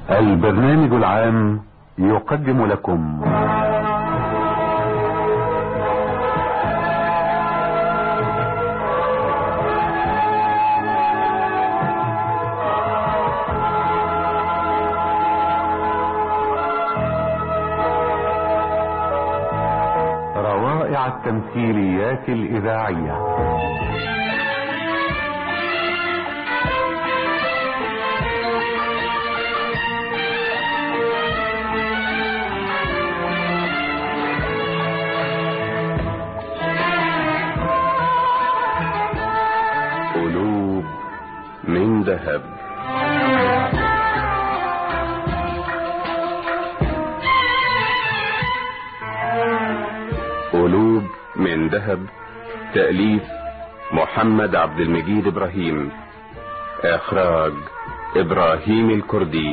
البرنامج العام يقدم لكم روائع التمثيليات الإذاعية. قلوب من ذهب. قلوب من ذهب، تأليف محمد عبد المجيد إبراهيم، إخراج إبراهيم الكردي.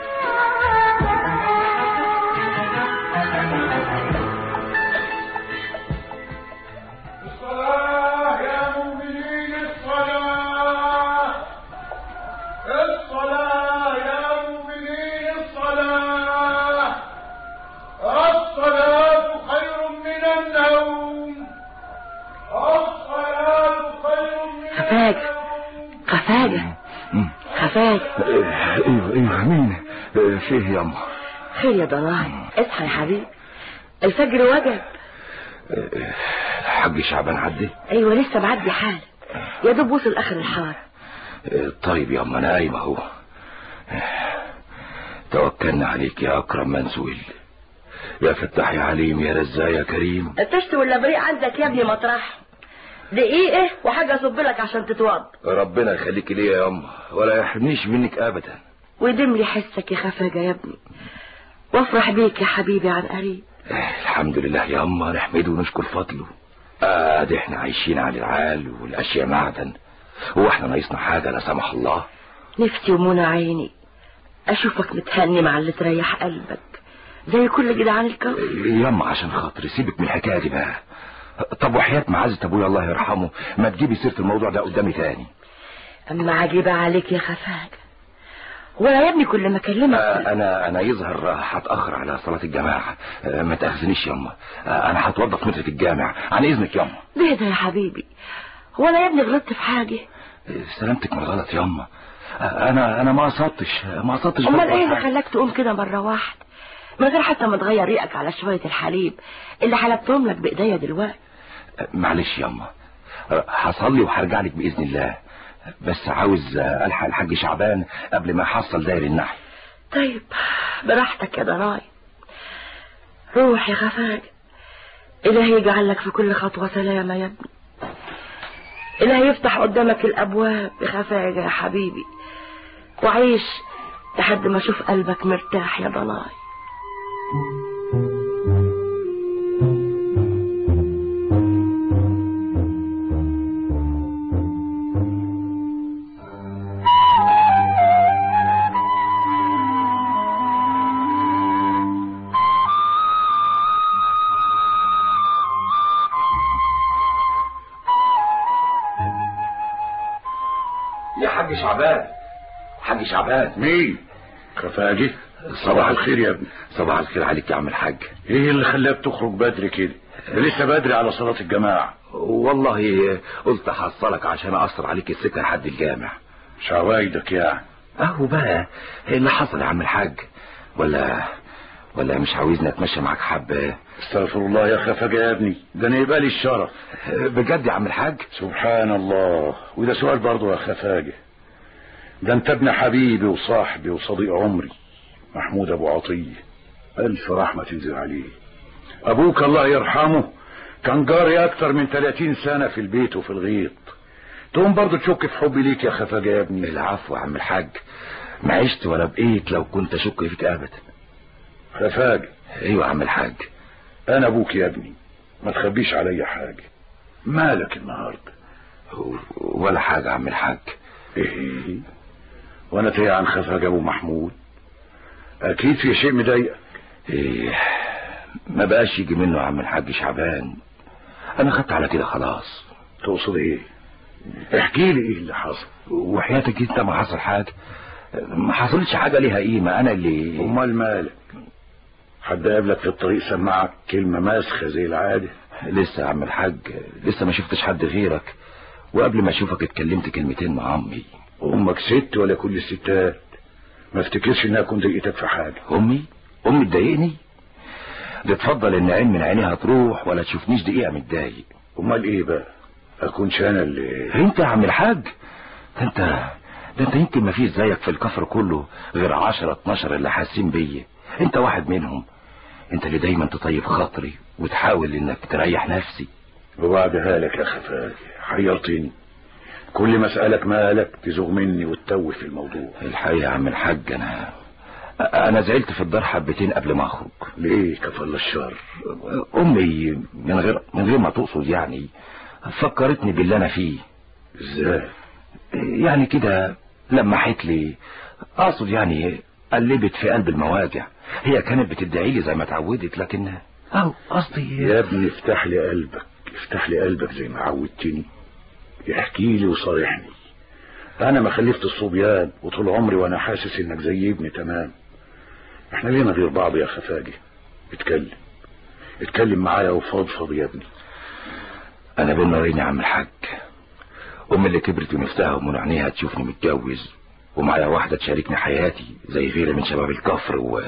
ايوه مين فيه ياما؟ خير يا ضناي، اصحى يا حبيبي، الفجر وجب. الحاج شعبان عدي؟ ايوه لسه معدي حال، يا دوب وصل اخر الحاره. طيب ياما انا قايم اهو. توكلنا عليك يا اكرم منزول، يا فتاح يا عليم يا رزاق يا كريم. الطشت واللبريق عندك يا ابني مطرح دقيقه وحاجه اصب لك عشان تتوضى. ربنا يخليك ليا يا ياما ولا يحرمنيش منك ابدا، ويدم لي حسك يا خفاجه يا ابني، وافرح بيك يا حبيبي عن قريب. الحمد لله يا ياما، نحمده ونشكر فضله. ادي احنا عايشين على العال والاشياء معدن، هو احنا ناقصنا حاجه لا سمح الله؟ نفسي ومنى عيني اشوفك متهني مع اللي تريح قلبك زي كل جدعان الكون. ياما عشان خاطري سيبك من الحكايه دي بقى. طب وحياة معزة ابويا الله يرحمه ما تجيبي سيرة الموضوع ده قدامي تاني. اما عجيبة عليك يا خفاجة، ولا يا ابني كل ما اكلمك انا يظهر هتأخر على صلاة الجماعة، ما تأخذنيش ياما، انا هتوضى في مترة الجامع عن اذنك ياما. ليه ده يا حبيبي؟ هو انا يا ابني غلطت في حاجة؟ سلامتك من الغلط ياما، انا ما قصدتش. امال ايه اللي خلاك تقوم كده مرة واحدة من غير حتى ما تغير ريقك على شوية الحليب اللي حلبتهم لك بايديا دلوقتي؟ معلش ياما، هصلي وهرجع لك باذن الله، بس عاوز الحق الحاج شعبان قبل ما يحصل داير النحل. طيب براحتك يا ضناي، روح يا خفاجة، إلهي يجعل لك في كل خطوة سلامة يا ابني، إلهي يفتح قدامك الأبواب يا خفاجة يا حبيبي، وعيش لحد ما أشوف قلبك مرتاح يا ضناي. يا حاج شعبان، حاج شعبان. مين؟ خفاجي؟ صباح الخير يا ابني. صباح الخير عليك يا عم الحاج. ايه اللي خلاك تخرج بدري كده؟ لسه بدري على صلاة الجماعة. والله قلت احصلك عشان اقصر عليك السكة لحد الجامع. شوايدك يعني؟ اهو بقى اللي حصل يا عم الحاج، ولا مش عاوزني اتمشى معاك حبة؟ استغفر الله يا خفاجة يا ابني، ده انا يبقى لي الشرف. بجد يا عم الحاج؟ سبحان الله، وده سؤال برضه يا خفاجة، ده انت ابن حبيبي وصاحبي وصديق عمري محمود ابو عطية، الف رحمة تنزل عليه. ابوك الله يرحمه كان جاري اكتر من 30 سنة في البيت وفي الغيط، تقوم برضه تشك في حبي ليك يا خفاجة يا ابني. العفو يا عم الحاج، ما عشت ولا بقيت لو كنت اشك فيك ابدا. خفاجة. ايوه يا عم الحاج. انا ابوك يا ابني، ما تخبيش عليا حاجة. مالك النهاردة؟ ولا حاجة يا عم الحاج. ايه وانا تايه عن خفاجة ابو محمود؟ اكيد في شيء مضايقك. ايه ما بقاش يجي منه يا عم الحاج شعبان، انا خدت على كده خلاص. تقصد ايه؟ احكي لي ايه اللي حصل. وحياتك انت ما حصل حاجة، ما حصلش حاجة ليها قيمة، انا اللي... امال مالك؟ حد قابلك في الطريق سمعك كلمة ماسخة زي العادة؟ لسه يا عم الحاج، لسه ما شفتش حد غيرك، وقبل ما اشوفك اتكلمت كلمتين مع امي. امك ست ولا كل الستات؟ ما افتكرش انها كنت ضايقتك في حاجة. امي تضايقني؟ دي تفضل ان عين من عينيها تروح ولا تشوفنيش دقيقة متضايق. امال ايه بقى؟ اكونش انا اللي... انت يا عم الحاج؟ ده انت يمكن ما فيش زيك في الكفر كله غير 10 12 اللي حاسين بيا، انت واحد منهم. انت اللي دايما تطيب خاطري وتحاول انك تريح نفسي. وبعدها لك يا خفاجي حيرتني، كل ما اسالك مالك تزوغ مني وتتوه في الموضوع. الحقيقة يا عم الحاج انا زعلت في الدار حبتين قبل ما اخرج. ليه كفل الشر؟ امي من غير ما تقصد يعني فكرتني باللي انا فيه. ازاي يعني؟ كده لمحت لي، اقصد يعني قلبت في قلب المواجع. هي كانت بتدعي لي زي ما اتعودت، لكن قصدي... يا ابني افتح لي قلبك زي ما عودتني، احكي لي وصارحني. انا ما خلفت الصبيان وطول عمري وانا حاسس انك زي ابني تمام. احنا لينا غير بعض يا خفاجي. اتكلم معايا وفضفض يا ابني. انا بين نارين يا عم الحاج. امي اللي كبرت ونفسها ومن عينيها تشوفني متجوز ومعايا واحدة تشاركني حياتي زي غيري من شباب الكفر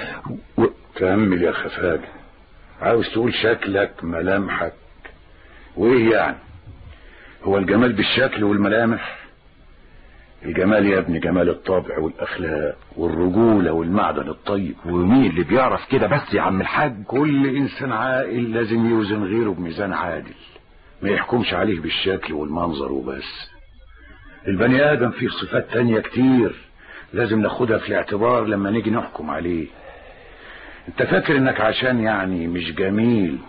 كمل يا خفاجي. عاوز تقول شكلك ملامحك وايه يعني؟ هو الجمال بالشكل والملامح؟ الجمال يا ابني جمال الطبع والاخلاق والرجولة والمعدن الطيب. ومين اللي بيعرف كده بس يا عم الحاج؟ كل انسان عاقل لازم يوزن غيره بميزان عادل، ما يحكمش عليه بالشكل والمنظر وبس. البني ادم فيه صفات تانية كتير لازم ناخدها في الاعتبار لما نيجي نحكم عليه. انت فاكر انك عشان يعني مش جميل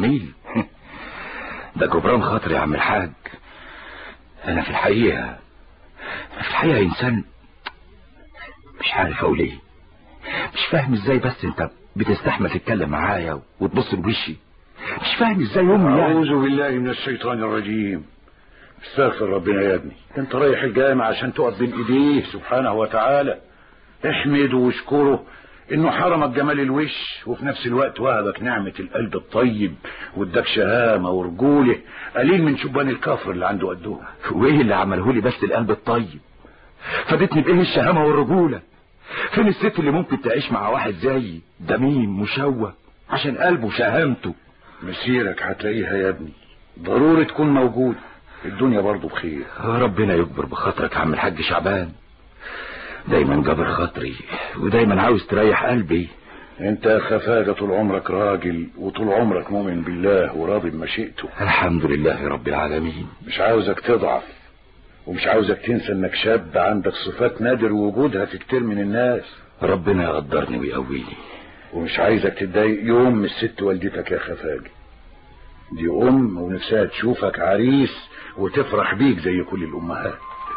ده جبران خاطر يا عم الحاج. انا في الحقيقة انسان مش عارف اقول ايه، مش فاهم ازاي بس انت بتستحمل تتكلم معايا وتبص لوشي. مش فاهم ازاي امي يعني. اعوذ بالله من الشيطان الرجيم. استغفر ربنا يا ابني، انت رايح الجامع عشان تقف بين ايديه سبحانه وتعالى. احمده واشكره انه حرمك جمال الوش وفي نفس الوقت وهبك نعمة القلب الطيب واداك شهامة ورجولة قليل من شبان الكفر اللي عنده قدهم. وايه اللي عمله لي بس القلب الطيب؟ فادتني بايه الشهامة والرجولة؟ فين الست اللي ممكن تعيش مع واحد زيي دميم مشوه عشان قلبه وشهامته؟ مسيرك هتلاقيها يا ابني، ضروري تكون موجود. الدنيا برضو بخير. ربنا يكبر بخاطرك يا عم الحاج شعبان، دايما جابر خاطري ودايما عاوز تريح قلبي. انت يا خفاجة طول عمرك راجل وطول عمرك مؤمن بالله وراضي بمشيئته. الحمد لله رب العالمين. مش عاوزك تضعف ومش عاوزك تنسى انك شاب عندك صفات نادر وجودها في كتير من الناس. ربنا يقدرني ويقويني. ومش عايزك تتضايق يوم من الست والدتك يا خفاجة، دي ام ونفسها تشوفك عريس وتفرح بيك زي كل الامهات.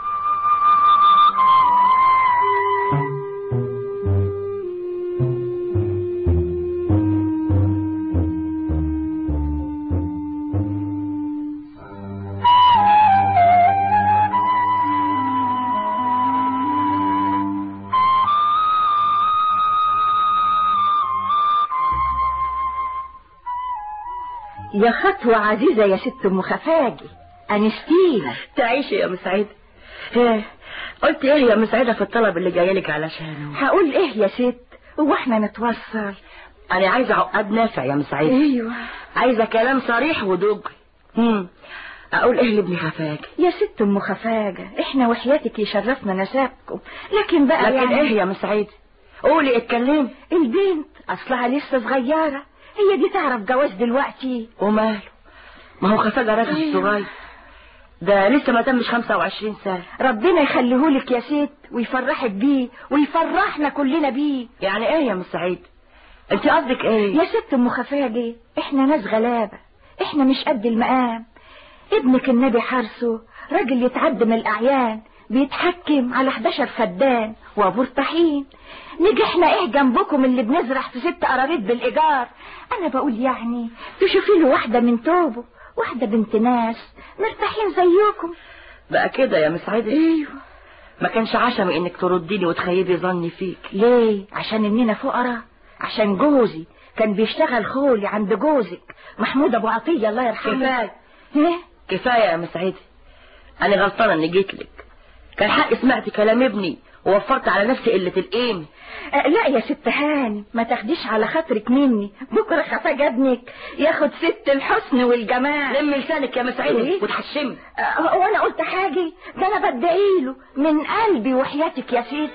يا خطوة عزيزة يا ست ام خفاجي، انستينا. تعيشي يا مسعدة. قلت ايه يا مسعدة في الطلب اللي جايلك علشانه؟ هقول ايه يا ست؟ هو احنا نتوصل؟ انا عايزة عقد نافع يا مسعدة. ايوه عايزة كلام صريح ودغري. اقول ايه لابني خفاجة؟ يا ست ام خفاجة احنا وحياتك يشرفنا نسابكم، لكن يعني ايه يا مسعدة؟ قولي اتكلمي. البنت اصلها لسه صغيرة، هي دي تعرف جواز دلوقتي؟ وماله، ما هو خفاجة راجل صغير، ده لسه ما تمش 25 سنة. ربنا يخليهولك يا ست ويفرحك بيه ويفرحنا كلنا بيه. يعني ايه يا مسعيد؟ انت قصدك ايه يا ست ام خفاجة؟ احنا ناس غلابة، احنا مش قد المقام. ابنك النبي حرسه راجل يتعد من الاعيان، بيتحكم على 11 فدان وابور طحين. نيجي احنا ايه جنبكم اللي بنزرع في 6 قراريط بالايجار؟ انا بقول يعني تشوفي له واحده من توبه، واحده بنت ناس مرتاحين زيكم. بقى كده يا مسعدة؟ ايوه. ما كانش عشمي انك ترديني وتخيبي ظني فيك. ليه؟ عشان اننا فقراء؟ عشان جوزي كان بيشتغل خولي عند جوزك محمود ابو عطية الله يرحمه. كفايه كفايه يا مسعدي، انا غلطانه اني جيت لك. كان حقي سمعت كلام ابني ووفرت على نفسي قله القيمه. لا يا ست هاني، ما تاخديش على خاطرك مني. بكره خفاج ابنك ياخد ست الحسن والجمال. لم لسانك يا مسعدي وتحشمي. وانا قلت حاجه؟ ده انا بدعيله من قلبي وحياتك يا ست.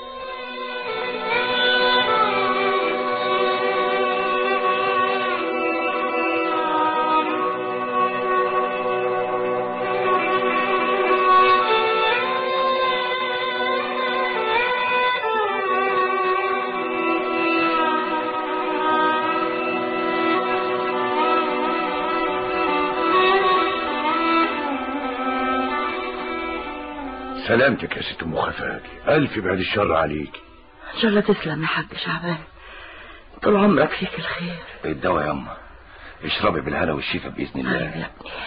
سلامتك يا ست ام خفاجي، الف بعد الشر عليك. ان شاء الله تسلم يا حاج شعبان، طول عمرك فيك الخير. الدواء يا أما، اشربي بالهنا والشفا بإذن الله. يا ابني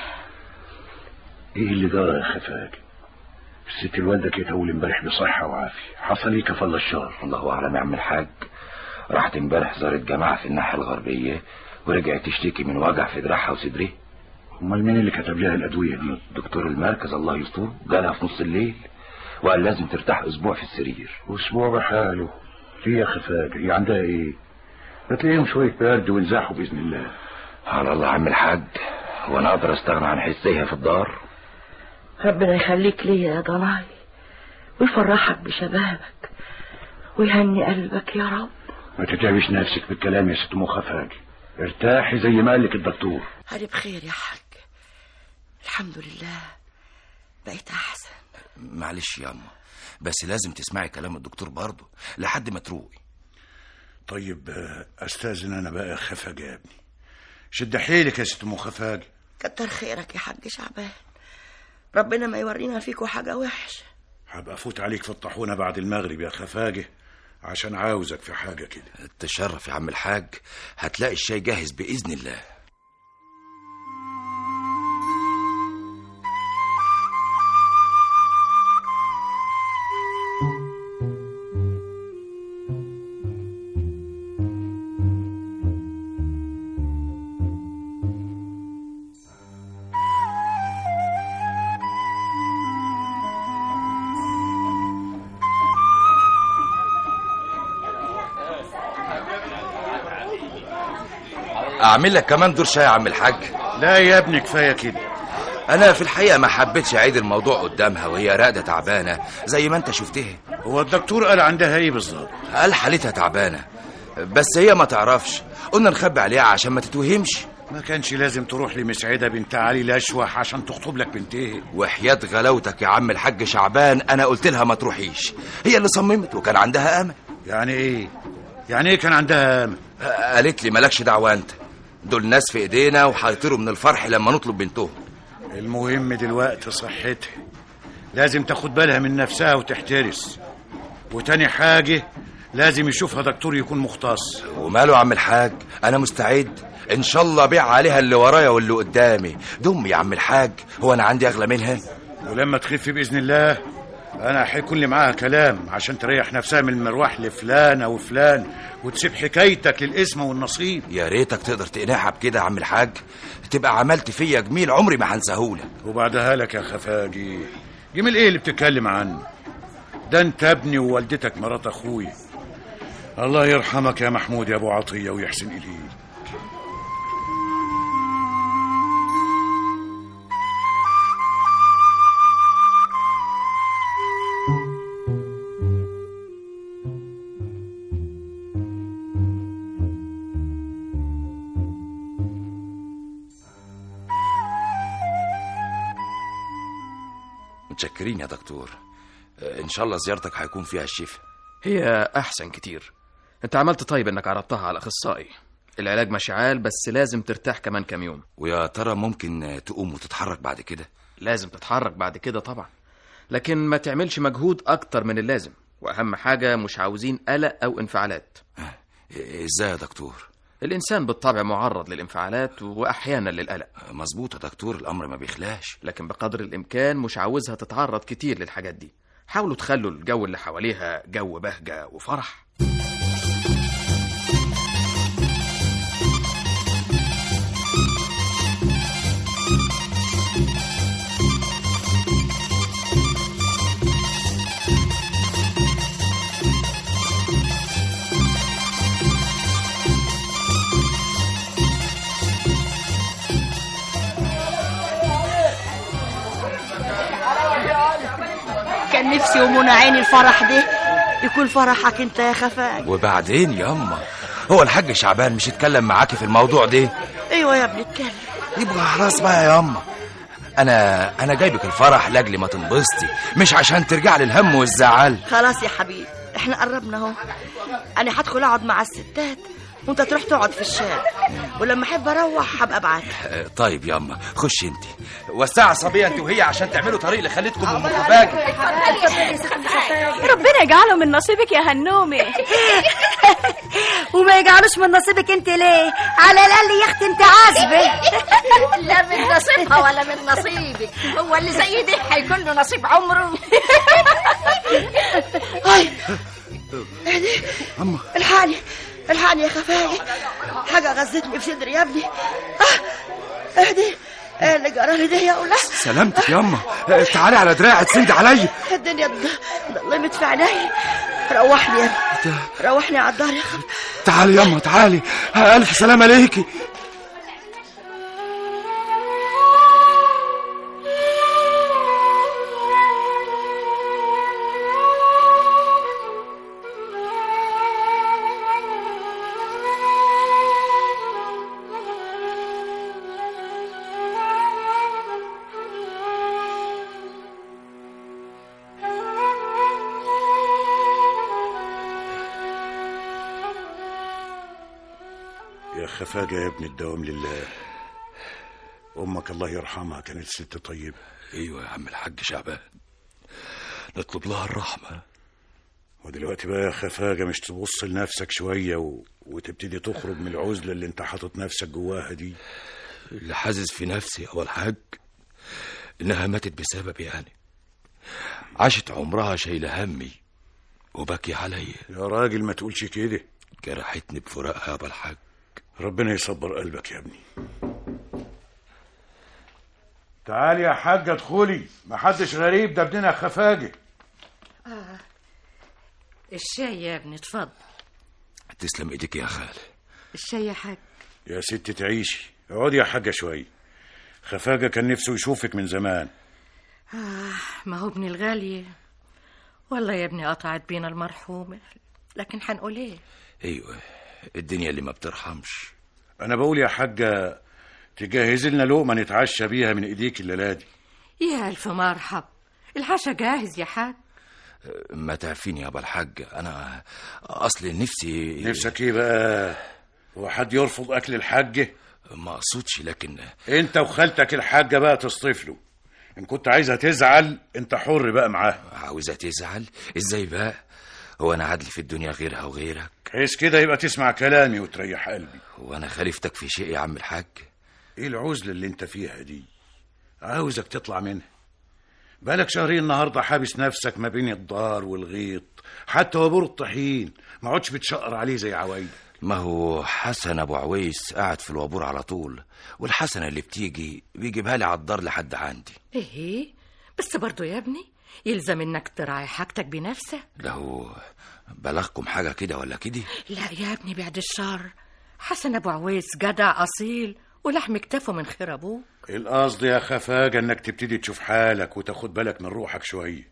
ايه اللي جرى يا خفاجي؟ الست الوالدة كانت اول امبارح بصحة وعافية، حصل ايه كفل الشر؟ الله أعلم يا عم الحاج. راحت امبارح زارت جماعة في الناحية الغربية ورجعت تشتكي من وجع في دراعها وصدرها. امال مين اللي كتب لها الادوية دي؟ دكتور المركز الله يستره جالها في نص الليل وقال لازم ترتاح اسبوع في السرير. اسبوع بحاله؟ ليه يا خفاجي؟ هي عندها ايه؟ هتلاقيهم شوية برد وينزاحوا بإذن الله. على الله يا عم الحاج، وانا اقدر استغنى عن حسيها في الدار؟ ربنا يخليك ليا يا ضناي ويفرحك بشبابك ويهني قلبك يا رب. ما تتعبش نفسك بالكلام يا ست ام خفاجي، ارتاحي زي ما قالك الدكتور. أنا بخير يا حاج الحمد لله، بقيت أحسن. معلش يا أما، بس لازم تسمعي كلام الدكتور برضه لحد ما تروقي. طيب استاذن انا بقى يا خفاجي يا ابني. شد حيلك يا ست ام خفاجي. كتر خيرك يا حاج شعبان، ربنا ما يورينا فيكوا حاجة وحشة. هبقى افوت عليك في الطاحونة بعد المغرب يا خفاجي عشان عاوزك في حاجة كده. تشرف يا عم الحاج، هتلاقي الشاي جاهز بإذن الله. اعمل لك كمان دور شاي يا عم الحاج؟ لا يا ابني كفايه كده. انا في الحقيقه ما حبيتش اعيد الموضوع قدامها وهي راقده تعبانه زي ما انت شفتها. هو الدكتور قال عندها ايه بالظبط؟ قال حالتها تعبانه بس هي ما تعرفش، قلنا نخبي عليها عشان ما تتوهمش. ما كانش لازم تروح لمسعده بنت علي الاشوح عشان تخطب لك بنتها. وحياة غلاوتك يا عم الحاج شعبان انا قلت لها ما تروحيش، هي اللي صممت وكان عندها امل. يعني ايه؟ يعني ايه كان عندها امل؟ قالت لي مالكش دعوه انت، دول ناس في ايدينا وهيطيروا من الفرح لما نطلب بنتهم. المهم دلوقتي صحتها، لازم تاخد بالها من نفسها وتحترس. وتاني حاجه لازم يشوفها دكتور يكون مختص. وماله يا عم الحاج، انا مستعد ان شاء الله بيع عليها اللي ورايا واللي قدامي. دم يا عم الحاج، هو انا عندي اغلى منها؟ ولما تخف باذن الله انا هيكون لي معاها كلام عشان تريح نفسها من المروح لفلان او فلان وتسيب حكايتك للاسم والنصيب. يا ريتك تقدر تقنعها بكده يا عم الحاج، تبقى عملت فيا جميل عمري ما هنساهولك. وبعدها لك يا خفاجي، جميل ايه اللي بتتكلم عنه؟ ده انت ابني ووالدتك مرات اخويا. الله يرحمك يا محمود يا ابو عطيه ويحسن اليك. متشكرين يا دكتور، ان شاء الله زيارتك هيكون فيها الشفاء. هي احسن كتير. انت عملت طيب انك عرضتها على اخصائي. العلاج ماشي عال بس لازم ترتاح كمان كام يوم. ويا ترى ممكن تقوم وتتحرك بعد كده؟ لازم تتحرك بعد كده طبعا، لكن ما تعملش مجهود اكتر من اللازم، واهم حاجة مش عاوزين قلق او انفعالات. ازاي يا دكتور؟ الانسان بالطبع معرض للانفعالات واحيانا للقلق. مظبوط يا دكتور، الامر ما بيخلاش، لكن بقدر الامكان مش عاوزها تتعرض كتير للحاجات دي. حاولوا تخلوا الجو اللي حواليها جو بهجة وفرح. كان نفسي ومنى عيني الفرح ده يكون فرحك انت يا خفاج. وبعدين ياما، هو الحاج شعبان مش اتكلم معاكي في الموضوع ده؟ ايوه يا ابني اتكلم. يبقى خلاص بقى يا ياما، انا جايبك الفرح لاجل ما تنبسطي، مش عشان ترجع للهم والزعل. خلاص يا حبيبي احنا قربنا اهو. انا هدخل اقعد مع الستات وانت تروح تقعد في الشارع، ولما احب اروح هبقى ابعت. طيب ياما خش انت، وسعي صبيه انت وهي عشان تعملوا طريق لخالتكم ام خفاج. ربنا يجعله من نصيبك يا هنومي. وما يجعلوش من نصيبك انت ليه؟ على الاقل يا اختي انت عازبه. لا من نصيبها ولا من نصيبك، هو اللي زي ده هيكون له نصيب عمره. الحقني يا خفاجي، حاجة غزتني في صدري يا ابني. اهدي، ايه اللي جرالي ده يا اولاد؟ سلامتك ياما، تعالي على دراعي تسندي عليا. الدنيا ضلمت في عيني. روحني يا ابني، روحني على الدار يا خفاجي. تعالي ياما تعالي، الف سلامة عليكي. يا خفاجة يا ابن الدوام لله، أمك الله يرحمها كانت ست طيبة. ايوه يا عم الحاج شعبان، نطلب لها الرحمة. ودلوقتي بقى يا خفاجة مش تبص لنفسك شوية وتبتدي تخرج من العزلة اللي انت حاطط نفسك جواها دي؟ اللي حاسس في نفسي يا الحاج انها ماتت بسببي يعني. عاشت عمرها شايلة همي وبكي عليا. يا راجل ما تقولش كده، جرحتني بفراقها يا الحاج. ربنا يصبر قلبك يا ابني. تعالي يا حاجة ادخلي، محدش غريب، ده ابننا خفاجة. الشاي يا ابني اتفضل. تسلم ايديك يا خالي. الشاي يا حاج. يا ست تعيشي، اقعدي يا حاجة شوية. خفاجة كان نفسه يشوفك من زمان. ما هو ابني الغالي والله يا ابني قطعت بينا المرحومة، لكن هنقول ايه؟ ايوه الدنيا اللي ما بترحمش. انا بقول يا حاجة تجهز لنا لقمة نتعشى بيها من ايديك الليلة دي. يا الف مرحب، العشاء جاهز يا حاج. ما تعرفيني يا ابا الحاج، انا اصل نفسك ايه بقى؟ هو حد يرفض اكل الحاجة؟ ما اقصدش، لكن انت وخالتك الحاجة بقى تصطفلوا. ان كنت عايزها تزعل انت حر بقى معاها. عاوزة تزعل ازاي بقى؟ هو انا عدل في الدنيا غيرها وغيرك؟ حيث كده يبقى تسمع كلامي وتريح قلبي. وانا خالفتك في شيء يا عم الحاج؟ ايه العزلة اللي انت فيها دي؟ عاوزك تطلع منها. بقالك شهرين النهاردة حابس نفسك ما بين الدار والغيط، حتى وابور الطحين ما عودش بتشقر عليه زي عوايدك. ما هو حسن ابو عويس قاعد في الوابور على طول، والحسنة اللي بتيجي بيجيبها لي على الدار لحد عندي. ايه بس برضو يا ابني يلزم انك تراعي حاجتك بنفسك. له بلغكم حاجة كده ولا كده؟ لا يا ابني بعد الشر، حسن ابو عويس جدع اصيل ولحم كتافه من خير ابوه. القصد يا خفاجة انك تبتدي تشوف حالك وتاخد بالك من روحك شوية.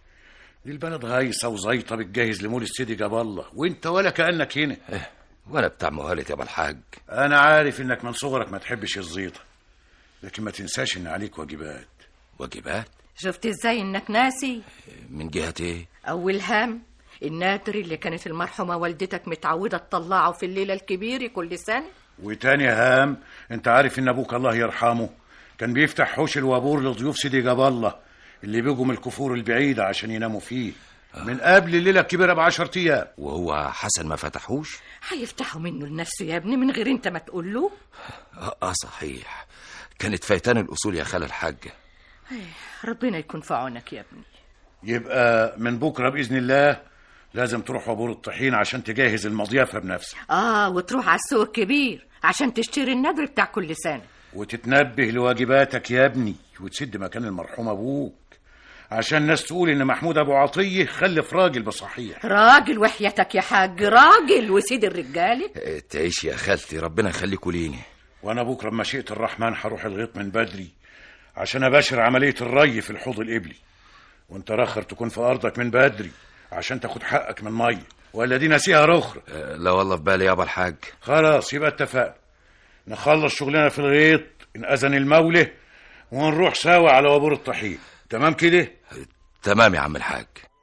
دي البلد هايصة وزيطة بتجهز لمول السيدي جاب الله، وانت ولا كأنك هنا. وانا بتاع مهالة يا ابو الحاج. انا عارف انك من صغرك ما تحبش الزيطة، لكن ما تنساش ان عليك واجبات. واجبات؟ شفت ازاي انك ناسي؟ من جهة ايه؟ اول هام النادر اللي كانت المرحومة والدتك متعودة تطلعه في الليلة الكبيرة كل سنة. وتاني هام انت عارف ان ابوك الله يرحمه كان بيفتح حوش الوابور لضيوف سيدي جاب الله اللي بيجوا من الكفور البعيدة عشان يناموا فيه من قبل الليلة الكبيرة ب10 أيام. وهو حسن ما فتحوش؟ هيفتحوا منه لنفسه يا ابني من غير انت ما تقول له. صحيح، كانت فايتان الأصول يا خالة الحاجة. ربنا يكون في عونك يا ابني. يبقى من بكرة بإذن الله لازم تروح وابور الطحين عشان تجهز المضيافة بنفسك. وتروح على السوق الكبير عشان تشتري النذر بتاع كل سنة، وتتنبه لواجباتك يا ابني، وتسد مكان المرحوم ابوك عشان الناس تقول ان محمود ابو عطية خلف راجل بصحيح. راجل وحياتك يا حاج، راجل وسيد الرجالة. تعيش يا خالتي، ربنا يخليكوا ليني. وانا بكرة بمشيئة الرحمن هروح الغيط من بدري عشان اباشر عملية الري في الحوض القبلي، وانت راخر تكون في ارضك من بدري عشان تاخد حقك من مية، ولا دي ناسيها رخرة؟ لا والله في بالي يابا الحاج. خلاص يبقى اتفقنا، نخلص شغلنا في الغيط إن أذن المولى ونروح سوا على وابور الطحين. تمام كده؟ تمام يا عم الحاج.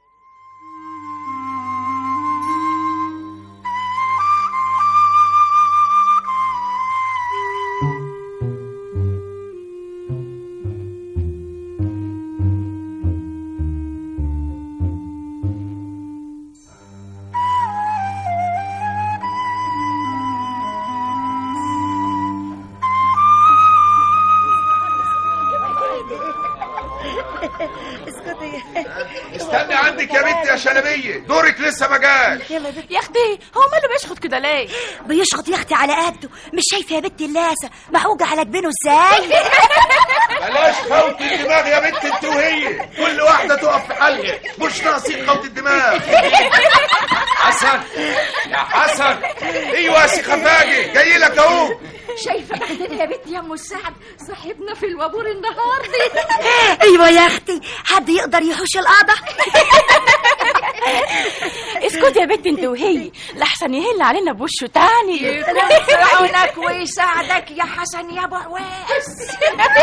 استني عندك يا بنت يا شلبيه، دورك لسه ما جاش. يا اختي هو ماله بيشخط كده ليه؟ بيشخط يا اختي على قده، مش شايفه يا بنت اللاسه محوجه على جبينه ازاي؟ بلاش خوت الدماغ يا بنت انت وهي، كل واحده تقف في حالها، مش ناقصين خوت الدماغ. حسن يا حسن. ايوه يا سي خفاجي جاي لك اهو. شايفه بعدين يا بنت يا ام السعد صاحبنا في الوابور النهارده. ايوه يا اختي، حد يقدر يحوش القاضه؟ اسكت يا بنت انت وهي، لحسن يهل علينا بوشه تاني. يكون في عونك ويساعدك يا حسن يا ابو عواس.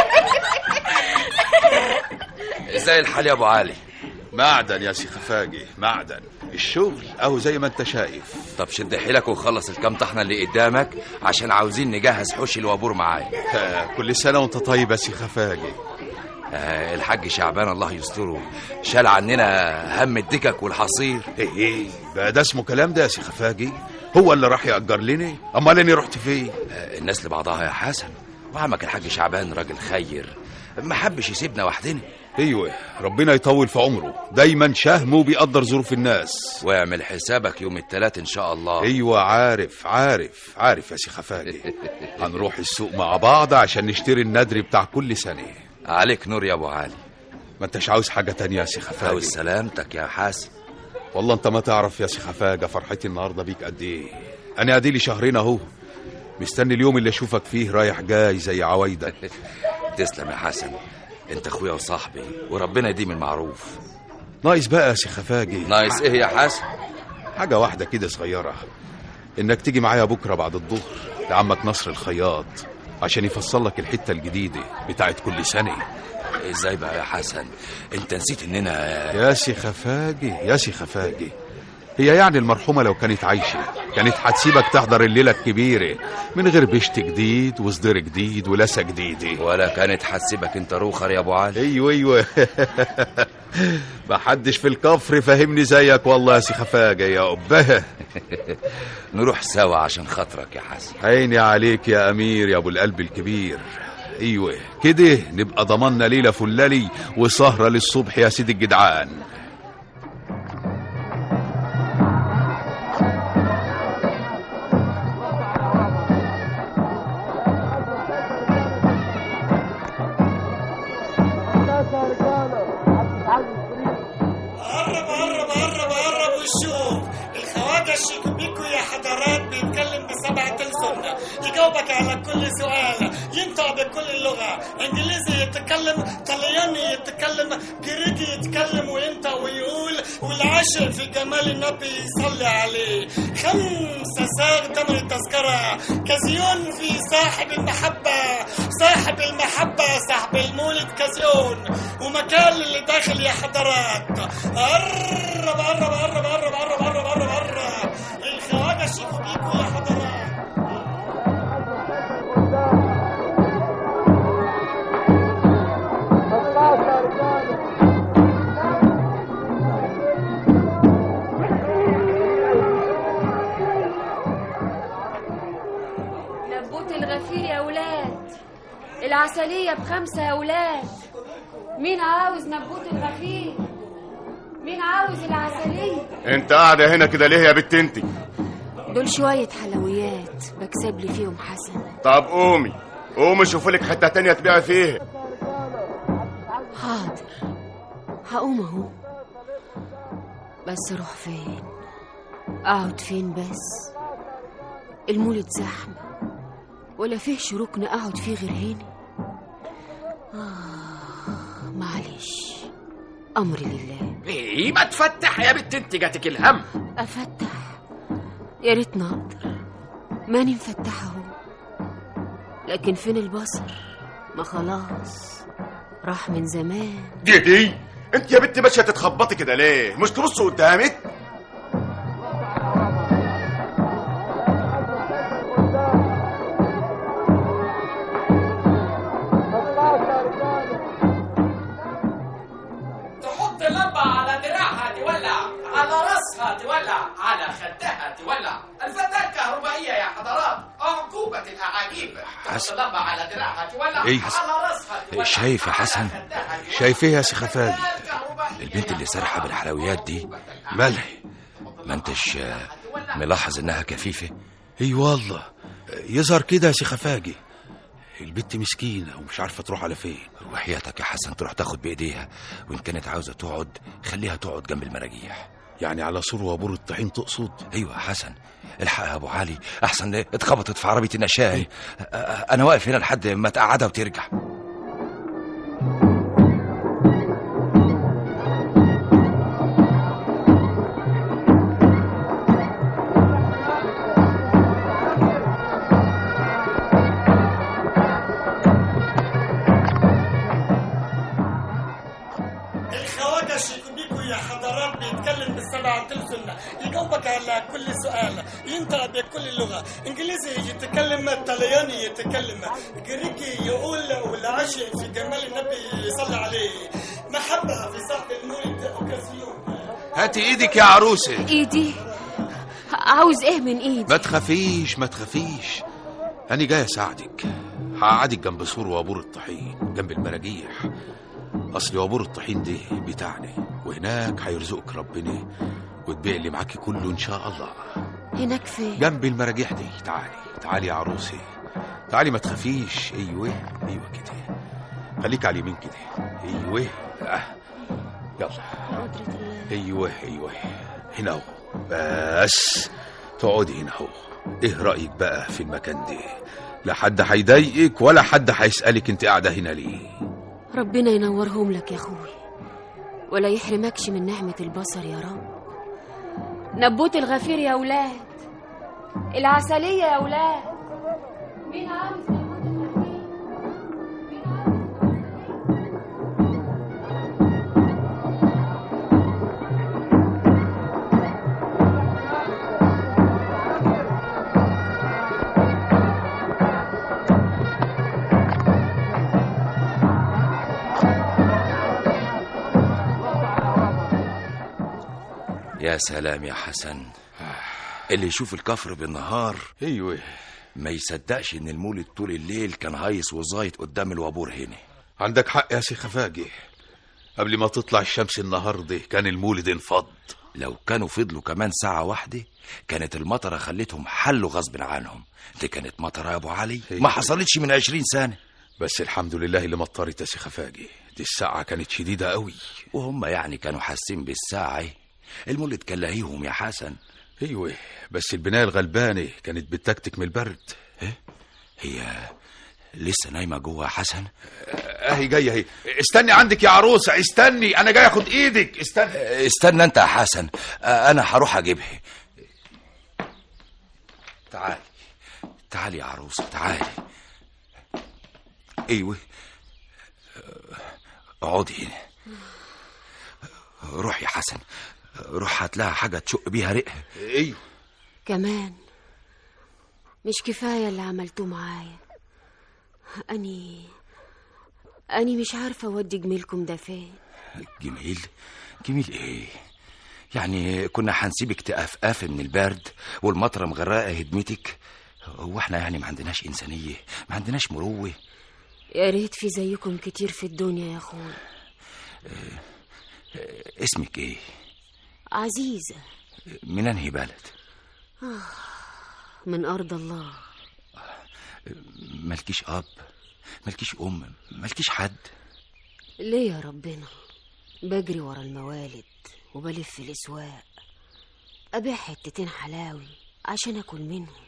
ازاي الحال يا ابو علي؟ معدن يا سي خفاجي، معدن الشغل اهو زي ما انت شايف. طب شد حيلك وخلص الكام طحنه اللي قدامك عشان عاوزين نجهز حوش الوابور معايا. كل سنه وانت طيب يا سي خفاجي. الحاج شعبان الله يستره شال عننا هم الدكك والحصير. ايه بقى ده اسمه كلام ده يا سي خفاجي؟ هو اللي راح يأجر لنا؟ امال اني رحت فين؟ الناس لبعضها يا حسن، وعمك الحاج شعبان راجل خير ما حبش يسيبنا وحدنا. ايوه ربنا يطول في عمره، دايما شهم وبيقدر ظروف الناس. واعمل حسابك يوم الثلاث ان شاء الله. ايوه عارف يا سي خفاجي. هنروح السوق مع بعض عشان نشتري النذر بتاع كل سنه. عليك نور يا ابو علي. ما انتش عاوز حاجه تانية يا سي خفاجي؟ عاوز سلامتك يا حسن. والله انت ما تعرف يا سي خفاجه فرحتي النهارده بيك قد ايه. انا اديلي شهرين اهو مستني اليوم اللي اشوفك فيه رايح جاي زي عوايدك. تسلم يا حسن، انت اخويا وصاحبي وربنا يديم المعروف. ناقص بقى يا سي خفاجي. ناقص ايه يا حسن؟ حاجه واحده كده صغيره، انك تيجي معايا بكره بعد الظهر لعمك نصر الخياط عشان يفصل لك الحته الجديده بتاعت كل سنه. ازاي بقى يا حسن؟ انت نسيت اننا يا سي خفاجي هي يعني المرحومه لو كانت عايشه كانت هتسيبك تحضر الليله الكبيره من غير بشت جديد وصدر جديد ولسه جديده؟ ولا كانت هتسيبك انت روخر يا ابو علي؟ ايوه محدش في الكفر فهمني زيك والله يا سي خفاجه يا أبها. نروح سوا عشان خاطرك يا حسن. عيني عليك يا امير يا ابو القلب الكبير. ايوه كده نبقى ضمننا ليله فلالي وسهره للصبح يا سيدي الجدعان. قرب وشوف الخواجة الشيكوبيكو يا حضرات بيتكلم ب7 ألسنة، يجاوبك على كل سؤال، ينطق بكل اللغة، انجليزي يتكلم، طلياني يتكلم، جريكي يتكلم وينطق ويقول، والعاشق في جمال النبي يصلي عليه. 5 ساغ تمر التذكرة، كازيون في صاحب المحبة، صاحب المولد كازيون، ومكان اللي داخل يا حضرات. قرب الخواجة الشيكوبيكو يا حضرات. نبوت الغفير يا ولاد، العسلية ب5 يا ولاد. مين عاوز نبوت الغفير؟ مين عاوز العسلية؟ انت قاعدة هنا كده ليه يا بت انت؟ دول شوية حلويات بكسب لي فيهم حسن. طب قومي شوفوا لك حتة تانية تبيعي فيها. حاضر هقوم اهو، بس اروح فين؟ اقعد فين بس؟ المولد زحمة ولا فيهش ركن اقعد فيه غير هنا. معلش، امري لله. ايه ما تفتح يا بنت انت، جاتك الهم. افتح؟ يا ريت نقدر، ماني مفتحه اهو، لكن فين البصر؟ ما خلاص راح من زمان. دي انت يا بنت ماشيه تتخبطي كده ليه؟ مش تبص قدامك؟ تحط لمبة على دراعها تولع، على راسها تولع، على خدها تولع. الفتاة الكهربائية يا حضرات عقوبة الأعاجيب. تحط لمبة على دراعها تولع، إيه؟ على راسها تولع. شايف يا حسن؟ شايف ايه يا سي خفاجي؟ البنت اللي سارحة بالحلويات دي مالها؟ ما انتش ملاحظ انها كفيفة؟ اي والله يظهر كده يا سي خفاجي. البت مسكينة ومش عارفة تروح على فين. وحياتك يا حسن تروح تاخد بايديها، وان كانت عاوزة تقعد خليها تقعد جنب المراجيح. يعني على سور وابور الطحين تقصد؟ ايوه يا حسن، الحق يا ابو علي احسن اتخبطت في عربية النشال. انا واقف هنا لحد ما تقعدها وترجع. يجاوبك على كل سؤال، ينطق بكل اللغة. انجليزي يتكلم، طلياني يتكلم، جريكي يقول والعاشق في جمال النبي يصلي عليه، محبة في صحب المولد اوكازيون. هاتي ايدك يا عروسة. ايدي؟ عاوز ايه من ايدي؟ ما تخافيش ما تخافيش، انا جاي اساعدك. هقعدك جنب سور وابور الطحين جنب المراجيح. اصل وابور الطحين دي بتاعنا، وهناك هيرزقك ربنا وتبيع اللي معاكي كله ان شاء الله. هناك فين؟ جنب المراجيح دي. تعالي يا عروسي، تعالي ما تخافيش. ايوه كده، خليك على اليمين كده. ايوه يلا. ايوه هنا اهو. بس تقعدي هنا اهو. ايه رايك بقى في المكان ده؟ لا حد هيضايقك ولا حد هيسالك انت قاعده هنا ليه. ربنا ينورهم لك يا اخوي، ولا يحرمكش من نعمة البصر يا رب. نبوت الغفير يا اولاد، العسلية يا اولاد. مين عاوز نبوت الغفير؟ يا سلام يا حسن، اللي يشوف الكفر بالنهار ايوه ما يصدقش ان المولد طول الليل كان هايص وزايط قدام الوابور هنا. عندك حق يا سي خفاجي، قبل ما تطلع الشمس النهارده كان المولد انفض. لو كانوا فضلوا كمان ساعة واحدة كانت المطرة خلتهم حلوا غصب عنهم. دي كانت مطرة يا ابو علي ما حصلتش من 20 سنة. بس الحمد لله اللي مطرت يا سي خفاجي، دي الساعة كانت شديدة قوي. وهم يعني كانوا حاسين بالساعة. المولد كان لهيهم يا حسن. ايوه بس البناية الغلبانة كانت بتكتك من البرد. هي لسه نايمة جوه يا حسن؟ اهي جاية اهي. استني عندك يا عروسة، استني انا جاي اخد ايدك. استنى انت يا حسن، انا هروح اجيبها. تعالي يا عروسة تعالي. ايوه اقعدي هنا. روح يا حسن، روح هات لها حاجة تشق بيها رقها. ايوه كمان مش كفاية اللي عملتوه معايا. أني مش عارفة أودي جميلكم ده فين. جميل ايه؟ يعني كنا هنسيبك تقفقف من البرد والمطرة مغرقة هدمتك؟ هو احنا يعني ما عندناش إنسانية؟ ما عندناش مروة؟ يا ريت في زيكم كتير في الدنيا يا أخوي. اسمك ايه؟ عزيزة. من انهي بلد؟ من أرض الله. مالكيش أب، مالكيش أم، مالكيش حد؟ ليه يا ربنا؟ بجري ورا الموالد وبلف في الأسواق، أبيع حتتين حلاوي عشان أكل منهم.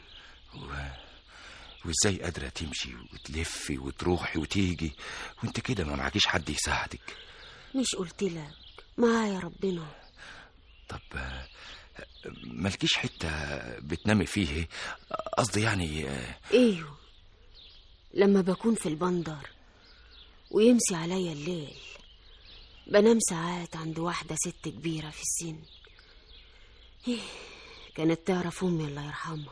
وإزاي قادرة تمشي وتلفي وتروحي وتيجي وانت كده ما معكيش حد يساعدك؟ مش قلتلك معايا ربنا؟ طب مالكيش حتة بتنامي فيه؟ قصدي يعني ايوه، لما بكون في البندر ويمسي عليا الليل بنام ساعات عند واحدة ست كبيرة في السن. كانت تعرف أمي الله يرحمها.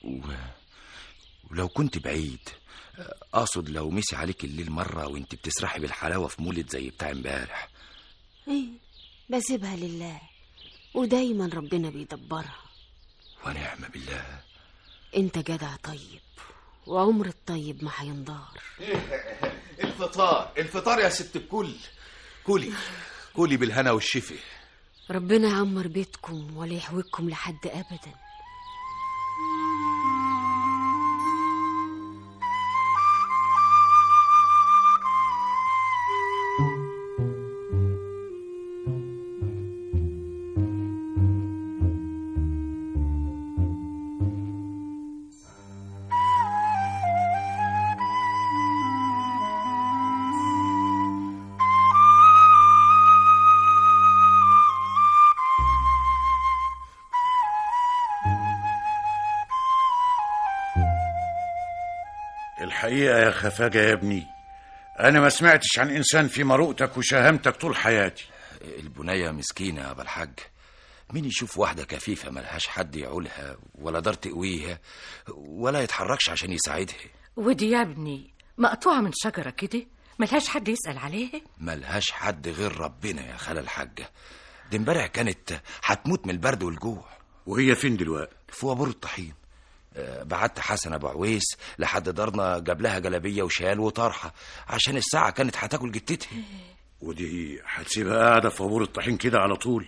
ولو كنت بعيد، أقصد لو مسي عليك الليل مرة وانت بتسرحي بالحلاوة في مولد زي بتاع امبارح، بسيبها لله ودايما ربنا بيدبرها. ونعم بالله. انت جدع طيب، وعمر الطيب ما هينضار. الفطار يا ست الكل. كولي بالهنا والشفي. ربنا يعمر بيتكم ولا يحوجكم لحد أبدا. الحقيقة يا خفاجة يا ابني، أنا ما سمعتش عن إنسان في مروءتك وشهامتك طول حياتي. البنية مسكينة يا أبا الحاج، مين يشوف واحدة كفيفة ملهاش حد يعولها ولا دار تقويها ولا يتحركش عشان يساعدها؟ ودي يا ابني مقطوعة من شجرة كده ملهاش حد يسأل عليها؟ ملهاش حد غير ربنا يا خالة الحاجة. دي امبارح كانت هتموت من البرد والجوع. وهي فين دلوقتي؟ في وابور الطحين. بعت حسن ابو عويس لحد دارنا، جاب لها جلابيه وشال وطرحه عشان الساعه كانت هتاكل جتتها. ودي هتسيبها قاعده في وابور الطحين كده على طول؟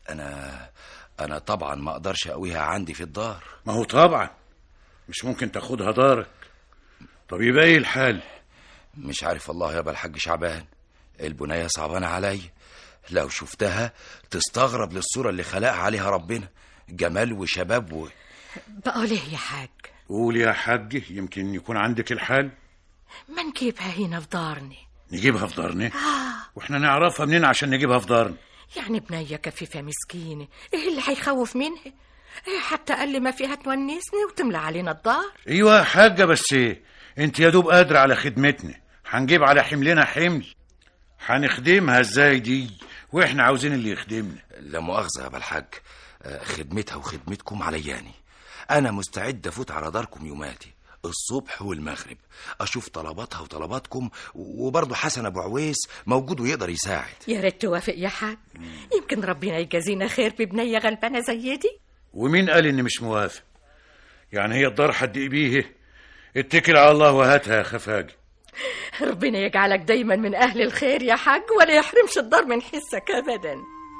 انا طبعا ما اقدرش اقويها عندي في الدار. ما هو طبعا مش ممكن تاخدها دارك. طب يبقى ايه الحال؟ مش عارف والله يا ابا الحاج شعبان، البنيه صعبانه عليا. لو شفتها تستغرب للصوره اللي خلقها عليها ربنا، جمال وشباب بقول ايه يا حاج؟ قول يا حاج، يمكن يكون عندك الحال. ما نجيبها هنا في دارنا. نجيبها في دارنا؟ واحنا نعرفها منين عشان نجيبها في دارنا؟ يعني بنية كفيفة مسكينة، ايه اللي هيخوف منها؟ حتى اقل ما فيها تونسني وتملى علينا الدار. ايوه يا حاجة، بس انت يا دوب قادرة على خدمتنا، هنجيب على حملنا حمل. هنخدمها ازاي دي واحنا عاوزين اللي يخدمنا؟ لا مؤاخذة يا ابا الحاج، خدمتها وخدمتكم علياني. انا مستعد افوت على داركم يوماتي الصبح والمغرب، اشوف طلباتها وطلباتكم، وبرضه حسن ابو عويس موجود ويقدر يساعد. يا ريت توافق يا حاج، يمكن ربنا يجازينا خير ببنيه غلبانه زي دي. ومين قال اني مش موافق؟ يعني هي الدار حد بيه؟ اتكل على الله وهاتها يا خفاجي. ربنا يجعلك دايما من اهل الخير يا حاج، ولا يحرمش الدار من حسك ابدا.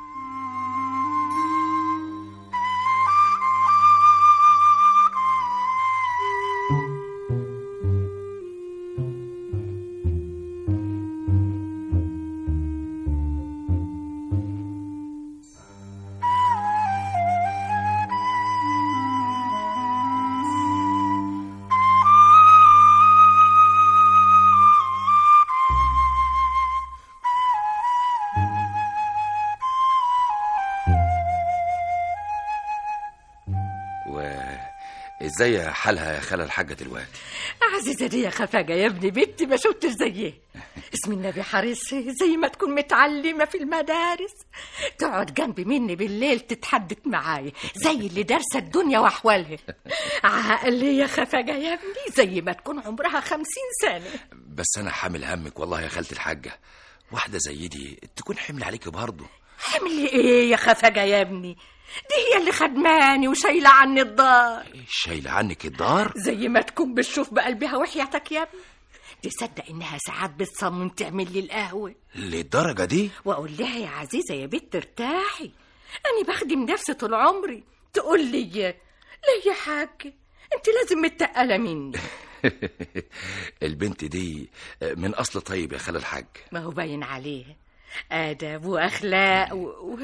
ازاي حالها يا خالة الحاجة دلوقتي؟ عزيزة دي يا خفاجة يا ابني، بنتي ما شفتش زيه. اسم النبي حارسها زي ما تكون متعلمة في المدارس، تقعد جنبي مني بالليل تتحدث معايا زي اللي دارسة الدنيا واحوالها. عقل يا خفاجة يا ابني زي ما تكون عمرها 50 سنة. بس انا حامل همك والله يا خالة الحاجة، واحدة زي دي تكون حمل عليك برضه. حمل ايه يا خفاجة يا ابني؟ دي هي اللي خدماني وشايلة عني الدار. شايلة عنك الدار؟ زي ما تكون بتشوف بقلبها وحياتك يا ابني. تصدق انها ساعات بتصمم تعمل لي القهوة للدرجة دي؟ واقول لها يا عزيزة يا بنت ارتاحي، انا بخدم نفسي طول عمري، تقول لي ليه يا حاج انت لازم متقلة مني. البنت دي من اصل طيب يا خال الحاج. ما هو باين عليها ادب واخلاق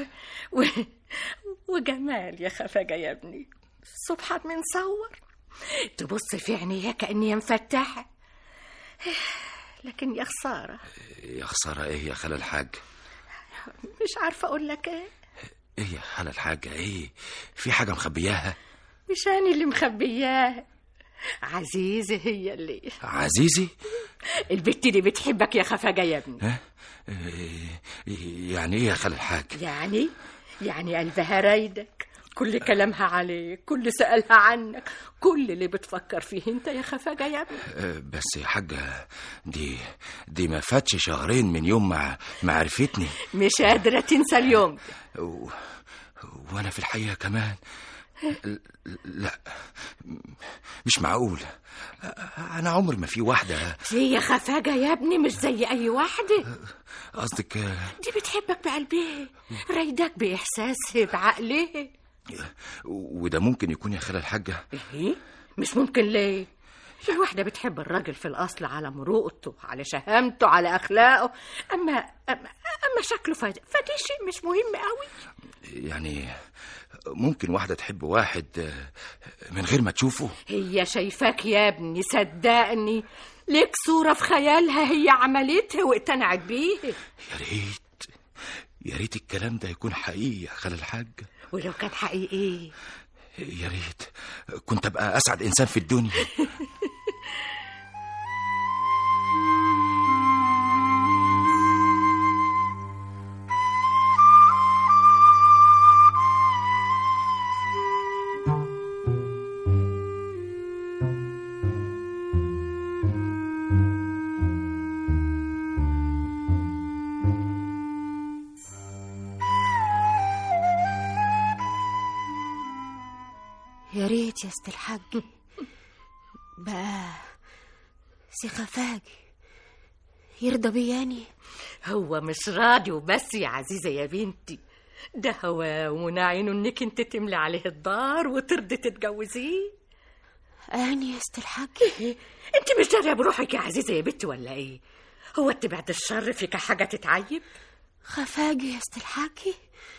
وجمال يا خفاجة يا ابني. سبحان من صور، تبص في عينيها كأني مفتحة، لكن يا خسارة. يا خسارة ايه يا خال الحاج؟ مش عارفة اقول لك ايه. ايه يا خال الحاجة؟ ايه في حاجة مخبياها؟ مش أنا اللي مخبياها، عزيزة هي اللي. عزيزي؟ البت اللي بتحبك يا خفاجة يا ابني. ها؟ يعني ايه يا خال الحاج؟ يعني قلبها رايدك، كل كلامها عليك، كل سألها عنك، كل اللي بتفكر فيه انت يا خفاجة يا ابني. بس يا حاجة دي ما فاتش شهرين من يوم ما عرفتني. مش قادرة تنسى اليوم. وانا في الحقيقة كمان. لا مش معقول، انا عمر ما في واحدة. هي خفاجة يا ابني مش زي اي واحدة. قصدك دي بتحبك بقلبها، رايدك باحساسها بعقلها. وده ممكن يكون يا خالة الحاجة؟ ايه مش ممكن ليه؟ الواحدة بتحب الراجل في الأصل على مروءته، على شهامته، على أخلاقه، أما شكله فدي شيء مش مهم قوي. يعني ممكن واحدة تحب واحد من غير ما تشوفه؟ هي شايفاك يا ابني، صدقني ليك صورة في خيالها هي عملتها واقتنعت بيها. يا ريت الكلام ده يكون حقيقي يا خالة الحاج. ولو كان حقيقي يا ريت كنت أبقى أسعد إنسان في الدنيا. يا ريت يا ست الحاج بقى سي خفاجي يرضى بياني. هو مش راضي وبس يا عزيزة يا بنتي، ده هو ومنعينه انك انت تملي عليه الدار وترضي تتجوزيه. اني يا ست الحاج انت مش داريه بروحك يا عزيزة يا بنتي ولا ايه؟ هو انت بعد الشر فيك حاجة تتعيب؟ خفاجي يا ست الحاج،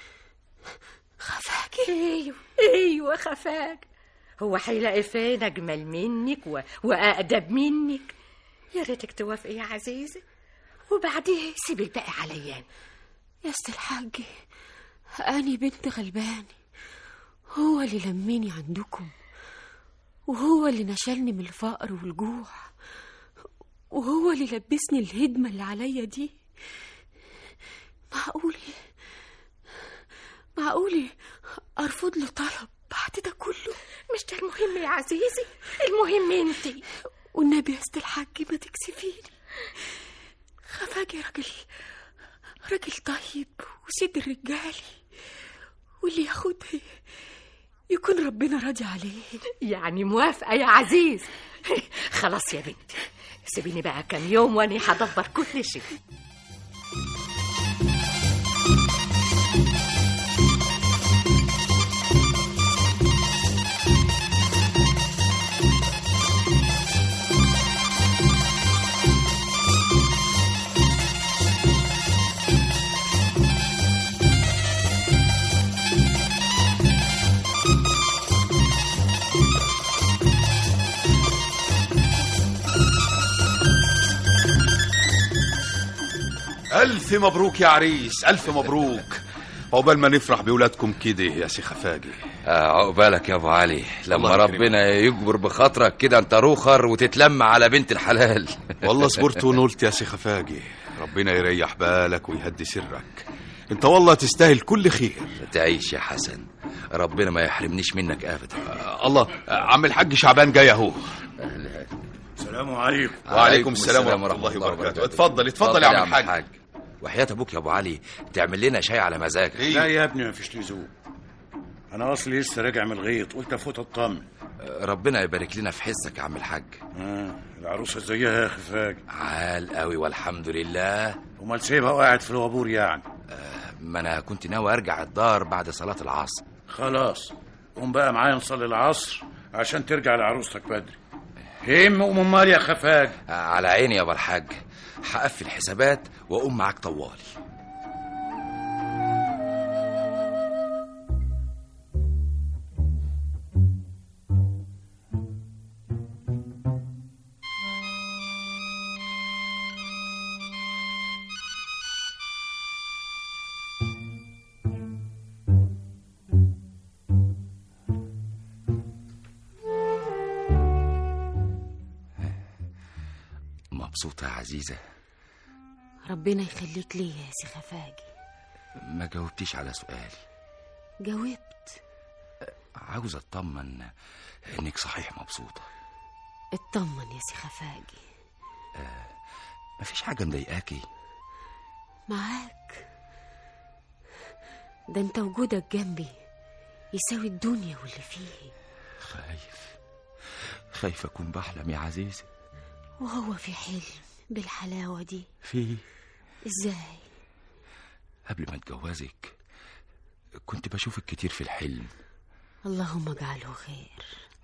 خفاجي. ايوه خفاجي. هو هيلاقي فين اجمل منك واقدم منك؟ يا ريتك توافقي يا عزيزه، وبعديه سيبي الباقي عليا. يا ست الحاج اني بنت غلباني، هو اللي لميني عندكم، وهو اللي نشلني من الفقر والجوع، وهو اللي لبسني الهدمه اللي عليا دي. معقولي ارفض له طلب بعد ده كله؟ مش ده المهم يا عزيزي، المهم انتي. والنبي يا ست الحاج ما تكسفيني، خفاجي راجل طيب وسيد الرجالي، واللي ياخدها يكون ربنا راضي عليه. يعني موافقة يا عزيز؟ خلاص يا بنتي سيبيني بقى كام يوم واني هدبر كل شيء. ألف مبروك يا عريس، ألف مبروك. عقبال ما نفرح بولادكم كده يا سي خفاجي. عقبالك يا أبو علي، لما ربنا يجبر بخاطرك كده أنت روخر وتتلم على بنت الحلال. والله صبرت ونولت يا سي خفاجي، ربنا يريح بالك ويهدي سرك، أنت والله تستاهل كل خير. تعيش يا حسن، ربنا ما يحرمنيش منك أبدا. الله، عم الحاج شعبان جاي أهو. السلام عليكم. وعليكم السلام ورحمة الله وبركاته. اتفضل يا عم الحاج. وحياة ابوك يا ابو علي تعمل لنا شاي على مزاجك. لا يا ابني ما فيش لزوم، انا اصلي لسه راجع من الغيط، قلت افوت اطمن. ربنا يبارك لنا في حسك يا عم الحاج. العروسة ازيها يا خفاجي؟ عال قوي والحمد لله. امال سيبها وقاعد في الوابور يعني؟ ما انا كنت ناوي ارجع الدار بعد صلاة العصر. خلاص قوم بقى معايا نصلي العصر عشان ترجع لعروستك بدري. قوم امال يا خفاجي. على عيني يا ابو الحاج، هقفل حسابات واقوم معاك طوالي. مبسوطة يا عزيزة؟ ربنا يخليك ليا يا سي خفاجي. ما جاوبتيش على سؤالي. جاوبت. عاوز اطمن انك صحيح مبسوطة. اطمن يا سي خفاجي. مفيش حاجة مضايقاكي؟ معاك، ده انت وجودك جنبي يساوي الدنيا واللي فيه. خايف اكون بحلم يا عزيزة. وهو في حلم بالحلاوة دي؟ في. ازاي؟ قبل ما اتجوزك كنت بشوفك كتير في الحلم. اللهم اجعله خير.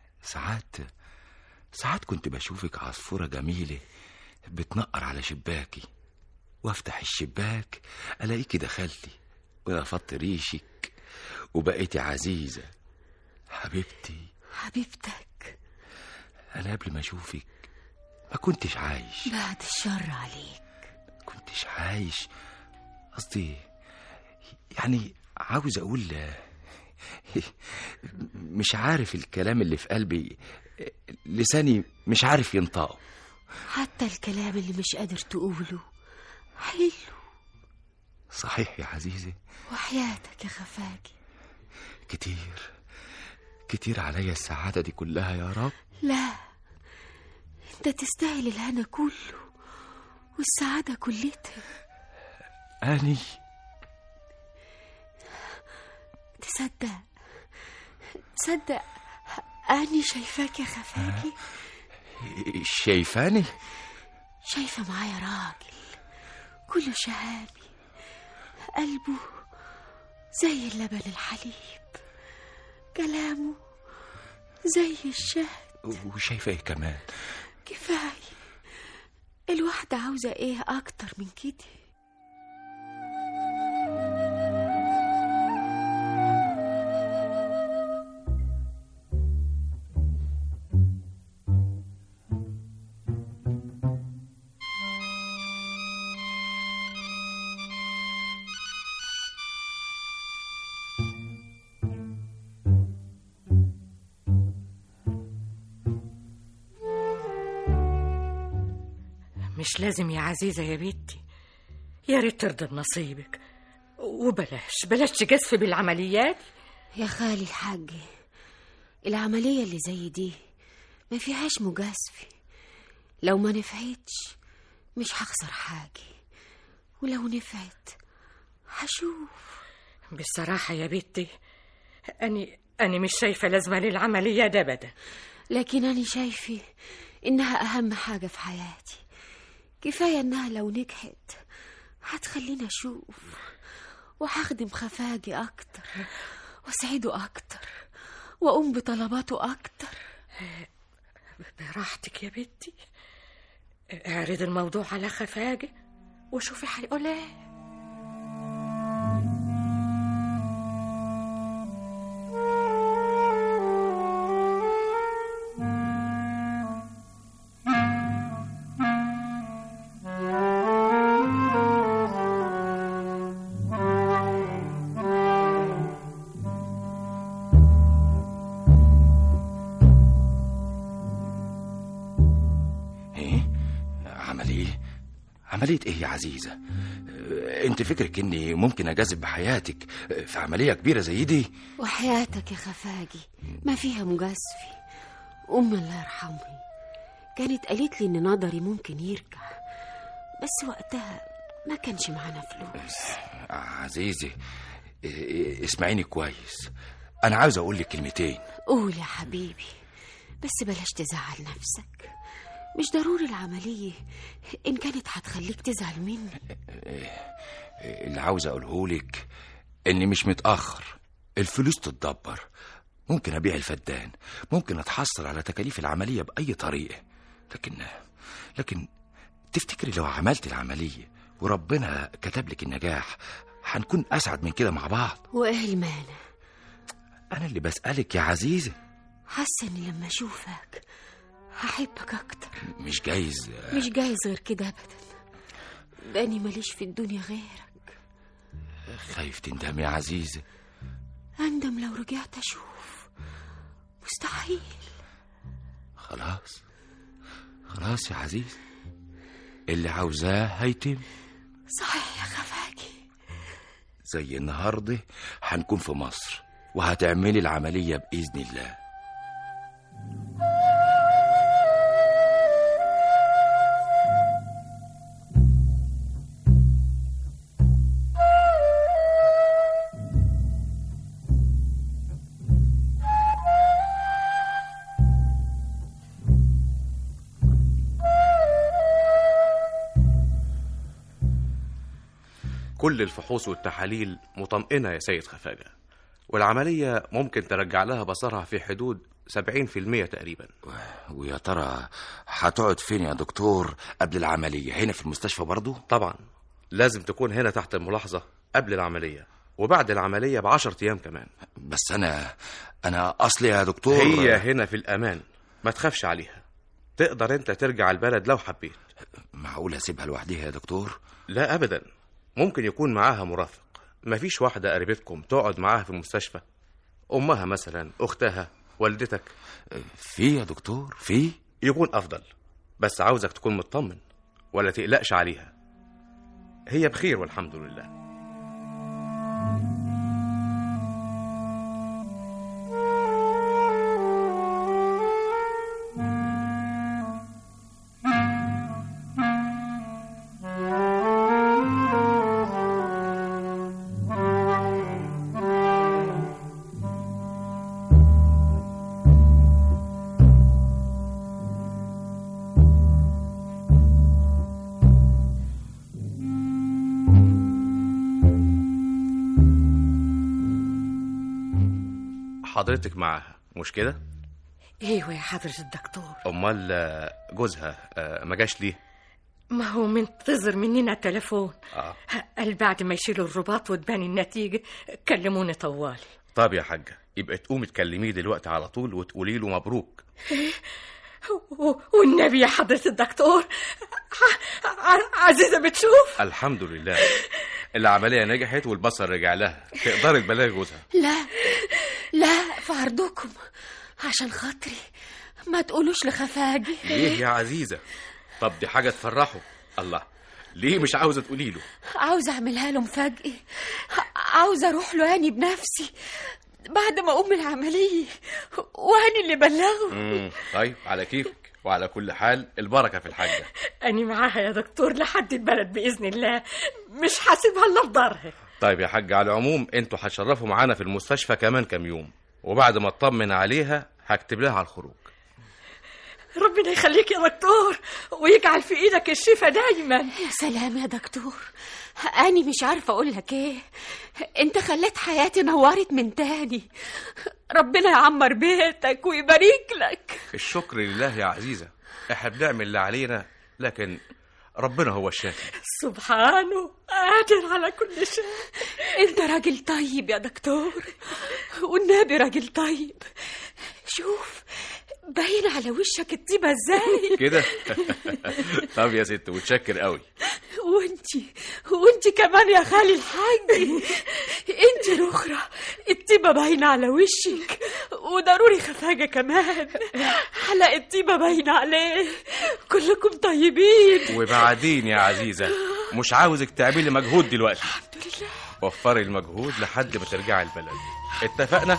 ساعات كنت بشوفك عصفورة جميلة بتنقر على شباكي، وافتح الشباك الاقيكي دخلتي ونفضت ريشك وبقيتي عزيزة حبيبتي. حبيبتك. انا قبل ما اشوفك ما كنتش عايش. بعد الشر عليك. كنتش عايش، قصدي يعني عاوز اقول مش عارف الكلام اللي في قلبي، لساني مش عارف ينطقه. حتى الكلام اللي مش قادر تقوله حلو. صحيح يا عزيزة؟ وحياتك يا خفاجي. كتير عليا السعادة دي كلها يا رب. لا، انت تستاهل الهنا كله والسعادة كلتها. أني تصدق أني شايفاك يا خفاجي. شايفاني؟ شايفة معايا راجل كله شهامي، قلبه زي اللبن الحليب، كلامه زي الشهد. وشايفة ايه كمان؟ كفاية. الواحدة عاوزة ايه اكتر من كده؟ مش لازم يا عزيزة يا بنتي، يا ريت ترضى بنصيبك وبلاش تجازفي بالعمليات. يا خالي الحاج، العملية اللي زي دي ما فيهاش مجازفة. لو ما نفعتش مش هخسر حاجة، ولو نفعت هشوف. بصراحة يا بنتي أنا مش شايفة لازمة للعملية ده أبدا. لكن أنا شايفة إنها أهم حاجة في حياتي. كفاية إنها لو نجحت هتخليني أشوف وهخدم خفاجي أكتر وأسعده أكتر وأقوم بطلباته أكتر. براحتك يا بنتي، اعرض الموضوع على خفاجي وشوفي هيقول ايه. عملية ايه يا عزيزة؟ انت فكرك اني ممكن اجازف بحياتك في عملية كبيرة زي دي؟ وحياتك يا خفاجي ما فيها مجازفة. الله يرحمها كانت قالت لي ان نظري ممكن يرجع، بس وقتها ما كانش معانا فلوس. عزيزي اسمعيني كويس، انا عاوز اقول لك كلمتين. قول يا حبيبي. بس بلاش تزعل نفسك، مش ضروري العملية إن كانت هتخليك تزعل مني. اللي عاوز أقولهولك إني مش متأخر، الفلوس تتدبر. ممكن أبيع الفدان، ممكن أتحصل على تكاليف العملية بأي طريقة، لكن تفتكري لو عملت العملية وربنا كتب لك النجاح هنكون أسعد من كده مع بعض؟ وإيه المانع؟ أنا اللي بسألك يا عزيزة. حاسة إني لما أشوفك هحبك أكتر. مش جايز غير كده أبدا، لأني ماليش في الدنيا غيرك. خايف تندم يا عزيزة؟ أندم لو رجعت أشوف، مستحيل. خلاص يا عزيزة، اللي عاوزاه هيتم. صحيح يا خفاجي. زي النهاردة هنكون في مصر وهتعملي العملية بإذن الله. كل الفحوص والتحاليل مطمئنة يا سيد خفاجة، والعملية ممكن ترجع لها بصرها في حدود 70% تقريبا. ويا ترى هتقعد فين يا دكتور قبل العملية؟ هنا في المستشفى برضو؟ طبعا لازم تكون هنا تحت الملاحظة قبل العملية وبعد العملية ب10 أيام كمان. بس أنا أصلي يا دكتور هي هنا في الأمان، ما تخافش عليها. تقدر أنت ترجع البلد لو حبيت. معقول أسيبها لوحديها يا دكتور؟ لا أبدا، ممكن يكون معاها مرافق. مفيش واحدة قريبتكم تقعد معاها في المستشفى؟ أمها مثلا، أختها، والدتك؟ في يا دكتور، في. يكون أفضل، بس عاوزك تكون مطمن ولا تقلقش عليها، هي بخير والحمد لله. حضرتك معاها مش كده؟ ايوه يا حضرة الدكتور. امال جوزها ما جاش ليه؟ ما هو منتظر مننا تليفون. قال بعد ما يشيلوا الرباط وتبان النتيجة كلموني طوالي. طب يا حاجة، يبقى تقومي تكلميه دلوقتي على طول وتقولي له مبروك. والنبي يا حضرة الدكتور، عزيزة بتشوف؟ الحمد لله، العملية نجحت والبصر رجع لها. تقدري تبلغي جوزها؟ لا في عرضكم، عشان خاطري ما تقولوش لخفاجي. ليه يا عزيزة؟ طب دي حاجة تفرحه. الله، ليه مش عاوزة تقولي له؟ عاوزة أعملها له مفاجأة، عاوزة أروح له أني بنفسي بعد ما أقوم العملية، وأني اللي بلغه. طيب على كيفك، وعلى كل حال البركة في الحاجة. أني معاها يا دكتور لحد البلد بإذن الله، مش حاسبها إلا بضرها. طيب يا حاج، على العموم انتوا هتشرفوا معانا في المستشفى كمان كام يوم، وبعد ما اطمن عليها هكتب لها على الخروج. ربنا يخليك يا دكتور ويجعل في ايدك الشفاء دايما. يا سلام يا دكتور، أنا مش عارفة أقول لك إيه. أنت خليت حياتي نورت من تاني. ربنا يعمر بيتك ويبارك لك. الشكر لله يا عزيزة، احنا بنعمل اللي علينا، لكن ربنا هو الشافي. سبحانه قادر على كل شيء. أنت راجل طيب يا دكتور، والنبي راجل طيب. شوف باين على وشك الطيبة ازاي كده. طب يا ست، متشكر قوي. وانتي كمان يا خالي الحاج. انتي رخرة الطيبة باينة على وشك، وضروري خفاجة كمان حلقة الطيبة باينة عليه. كلكم طيبين. وبعدين يا عزيزة، مش عاوزك تعملي مجهود دلوقتي. الحمد لله. وفري المجهود لحد ما ترجعي البلد، اتفقنا؟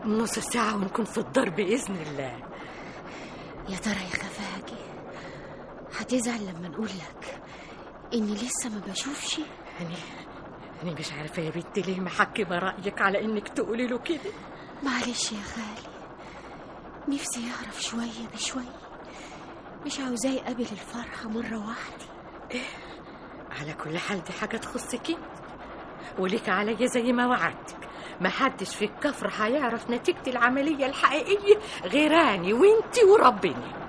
نص ساعة ونكون في الدار بإذن الله. يا ترى يا خفاجي هتزعل لما نقول لك إني لسه ما بشوفش؟ أنا مش عارفة يا بنتي ليه محكمة رأيك على إنك تقولي له كده. معلش يا خالي، نفسي يعرف شوية بشوية، مش عاوزاه يقابل الفرحة مرة واحدة. على كل حال دي حاجة تخصك وليك عليا زي ما وعدتك. ما حدش في الكفر هيعرف نتيجة العملية الحقيقية غيراني وانتي وربنا.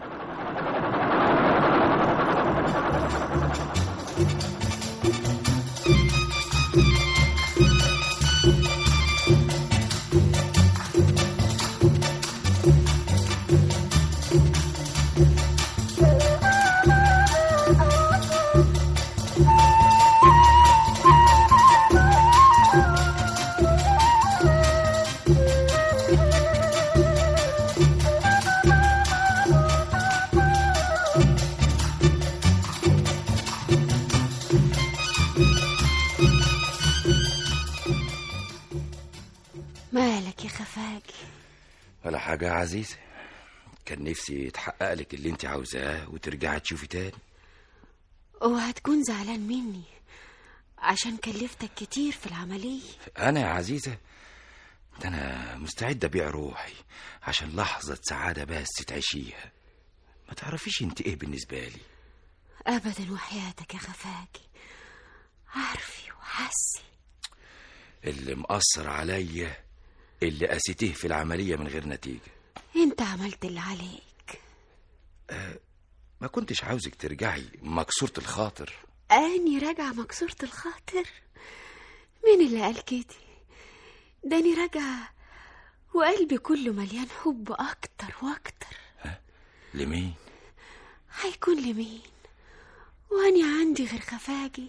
مالك يا خفاجي؟ ولا حاجة يا عزيزة، كان نفسي يتحقق لك اللي انت عاوزاه وترجعي تشوفي تاني. وهتكون زعلان مني عشان كلفتك كتير في العملية. أنا يا عزيزة ده أنا مستعد أبيع روحي عشان لحظة سعادة بس تعيشيها. ما تعرفيش انت ايه بالنسبة لي. أبدا وحياتك يا خفاجي، عارفي وحسي. اللي مأثر عليا اللي قاسيتيه في العملية من غير نتيجة. انت عملت اللي عليك. ما كنتش عاوزك ترجعي مكسورة الخاطر. أني راجعة مكسورة الخاطر؟ مين اللي قال كده؟ داني راجعة وقلبي كله مليان حب أكتر وأكتر. لمين؟ هيكون لمين وأني عندي غير خفاجي؟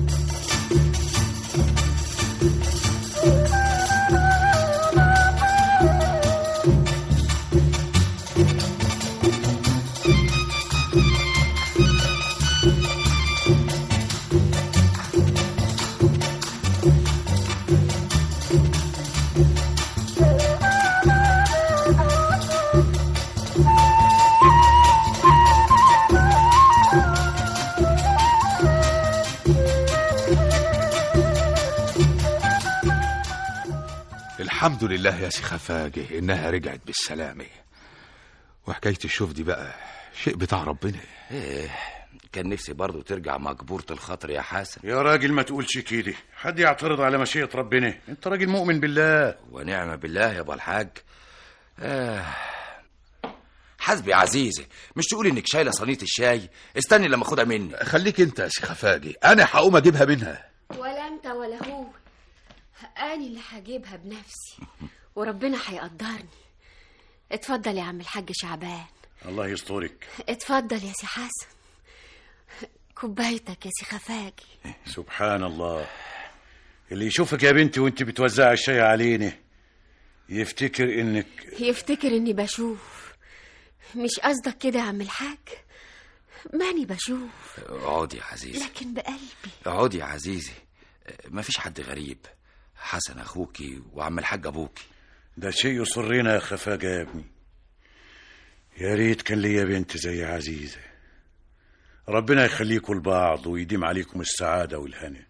الحمد لله يا سي خفاجة إنها رجعت بالسلامة. وحكاية الشوف دي بقى شيء بتاع ربنا. كان نفسي برضو ترجع مجبورة الخاطر يا حسن. يا راجل ما تقولش كده، حد يعترض على مشيئة ربنا؟ انت راجل مؤمن بالله. ونعم بالله يا ابو الحاج. حسبي يا عزيزة، مش تقولي انك شايله صينيه الشاي؟ استني لما اخدها مني. خليك انت يا سي خفاجة، انا هقوم اجيبها منها. ولا انت ولا هو، أنا اللي هجيبها بنفسي وربنا هيقدرني. اتفضل يا عم الحاج شعبان. الله يسترك. اتفضل يا سي حسن، كوبايتك يا سي خفاجي. سبحان الله، اللي يشوفك يا بنتي وانت بتوزع الشاي علينا يفتكر اني بشوف. مش قصدك كده يا عم الحاج؟ ماني بشوف. اقعدي يا عزيزي. لكن بقلبي. اقعدي يا عزيزي، مفيش حد غريب. حسن اخوكي وعم الحاج ابوكي. ده شيء يسرنا يا خفاجة يا ابني. يا ريت كان ليا بنت زي عزيزة. ربنا يخليكم لبعض ويديم عليكم السعادة والهنا.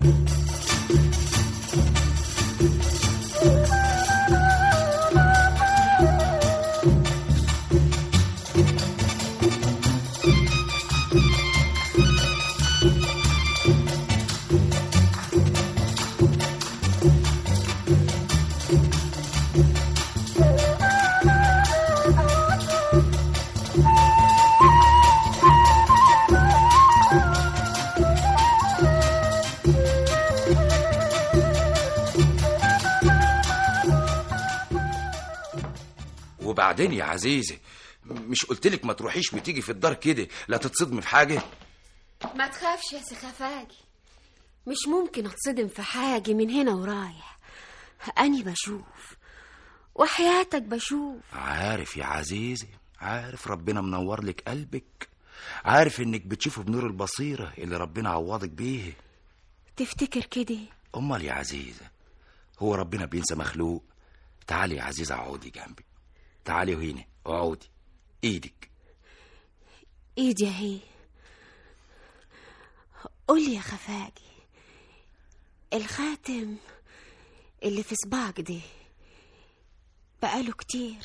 وبعدين يا عزيزي، مش قلتلك ما تروحيش وتيجي في الدار كده لا تتصدمي في حاجة؟ ما تخافش يا سي خفاجي، مش ممكن اتصدم في حاجة من هنا ورايح. أني بشوف وحياتك بشوف. عارف يا عزيزي، عارف ربنا منور لك قلبك، عارف انك بتشوفه بنور البصيرة اللي ربنا عوضك بيه. تفتكر كده؟ امال يا عزيزة، هو ربنا بينسى مخلوق؟ تعالي يا عزيزة اقعدي جنبي. تعالي هنا اقعدي. ايدك. ايدي اهي. قولي يا خفاجي، الخاتم اللي في صباعك ده بقاله كتير؟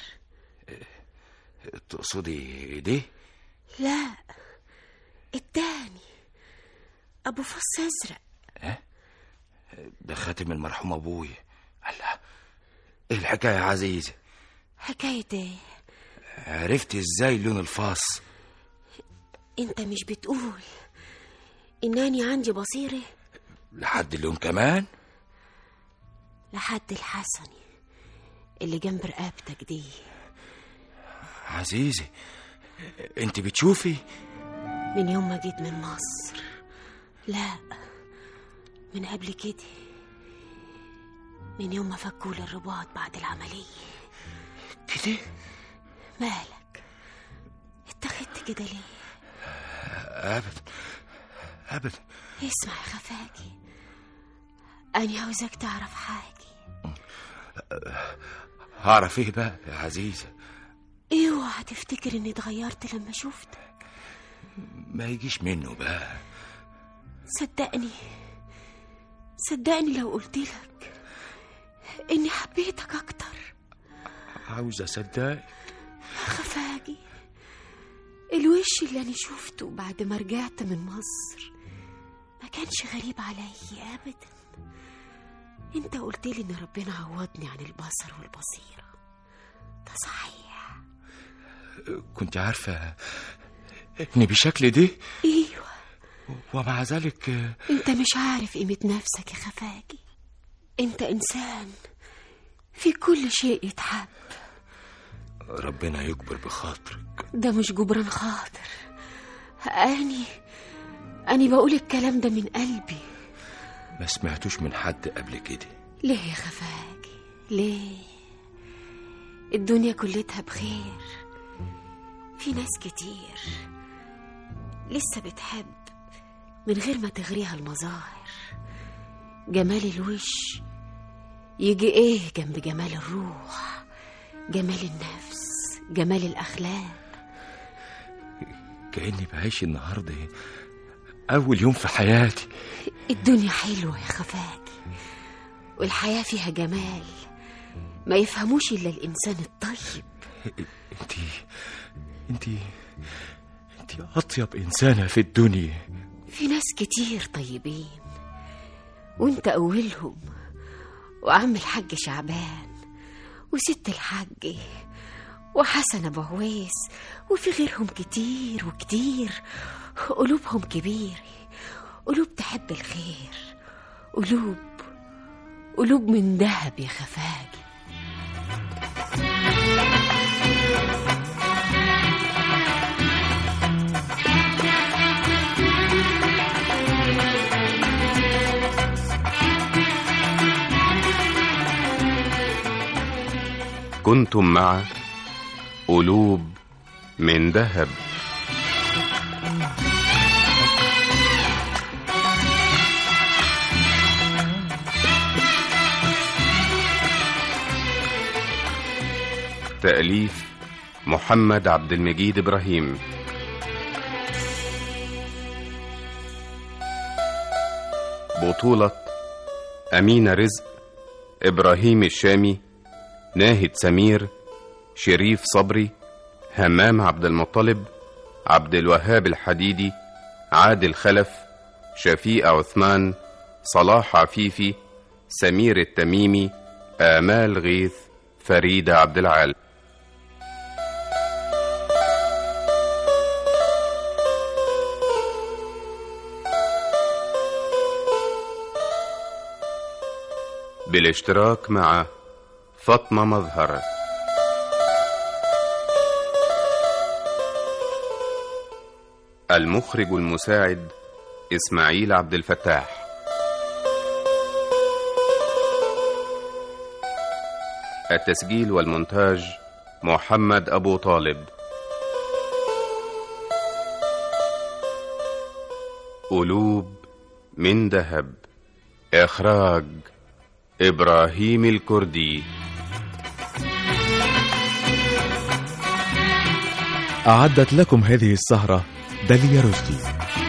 تقصدي ده؟ لا، التاني ابو فص ازرق. ده خاتم المرحوم ابويا. الله، ايه الحكايه يا عزيزه؟ حكايه ايه؟ عرفت ازاي لون الفاس؟ انت مش بتقول انني عندي بصيره؟ لحد اليوم كمان؟ لحد الحسني اللي جنب رقبتك دي. عزيزه، انت بتشوفي؟ من يوم ما جيت من مصر. لا، من قبل كده، من يوم ما فكوا لي الرباط بعد العملية. كده؟ مالك اتخذت كده ليه؟ ابدا ابدا. اسمع يا خفاجي، انا عاوزك تعرف حاجة. هعرف ايه بقى يا عزيزة؟ اوعى تفتكر اني اتغيرت لما شفتك. ما يجيش منه بقى. صدقني لو قلتلك اني حبيتك اكتر. عاوز اصدقك خفاجي. الوش اللي انا شفته بعد ما رجعت من مصر ما كانش غريب علي ابدا. انت قلتلي ان ربنا عوضني عن البصر والبصيرة. ده صحيح. كنت عارفة اني بشكل ده؟ ايوه. ومع ذلك انت مش عارف قيمة نفسك يا خفاجي. انت انسان في كل شيء يتحب. ربنا يكبر بخاطرك. ده مش جبران خاطر. أني بقول الكلام ده من قلبي. ما سمعتوش من حد قبل كده. ليه يا خفاجي؟ ليه؟ الدنيا كلتها بخير. في ناس كتير لسه بتحب من غير ما تغريها المظاهر. جمال الوش يجي ايه جنب جمال الروح، جمال النفس، جمال الأخلاق. كأني بعيش النهاردة أول يوم في حياتي. الدنيا حلوة يا خفاجي، والحياة فيها جمال ما يفهموش إلا الإنسان الطيب. انت أطيب إنسانة في الدنيا. في ناس كتير طيبين وانت أولهم، وعم الحاج شعبان وست الحاج وحسن أبو عويس، وفي غيرهم كتير وكتير. قلوبهم كبيرة، قلوب تحب الخير، قلوب من ذهب يا خفاجي. كنتم مع قلوب من ذهب. تأليف محمد عبد المجيد إبراهيم. بطولة أمينة رزق، إبراهيم الشامي، ناهد سمير، شريف صبري، همام عبد المطلب، عبد الوهاب الحديدي، عادل خلف، شفيق عثمان، صلاح عفيفي، سمير التميمي، آمال غيث، فريدة عبد العال. بالاشتراك مع فاطمة مظهر. المخرج المساعد إسماعيل عبد الفتاح. التسجيل والمونتاج محمد أبو طالب. قلوب من ذهب، إخراج إبراهيم الكردي. أعدت لكم هذه السهرة داليا رشدي.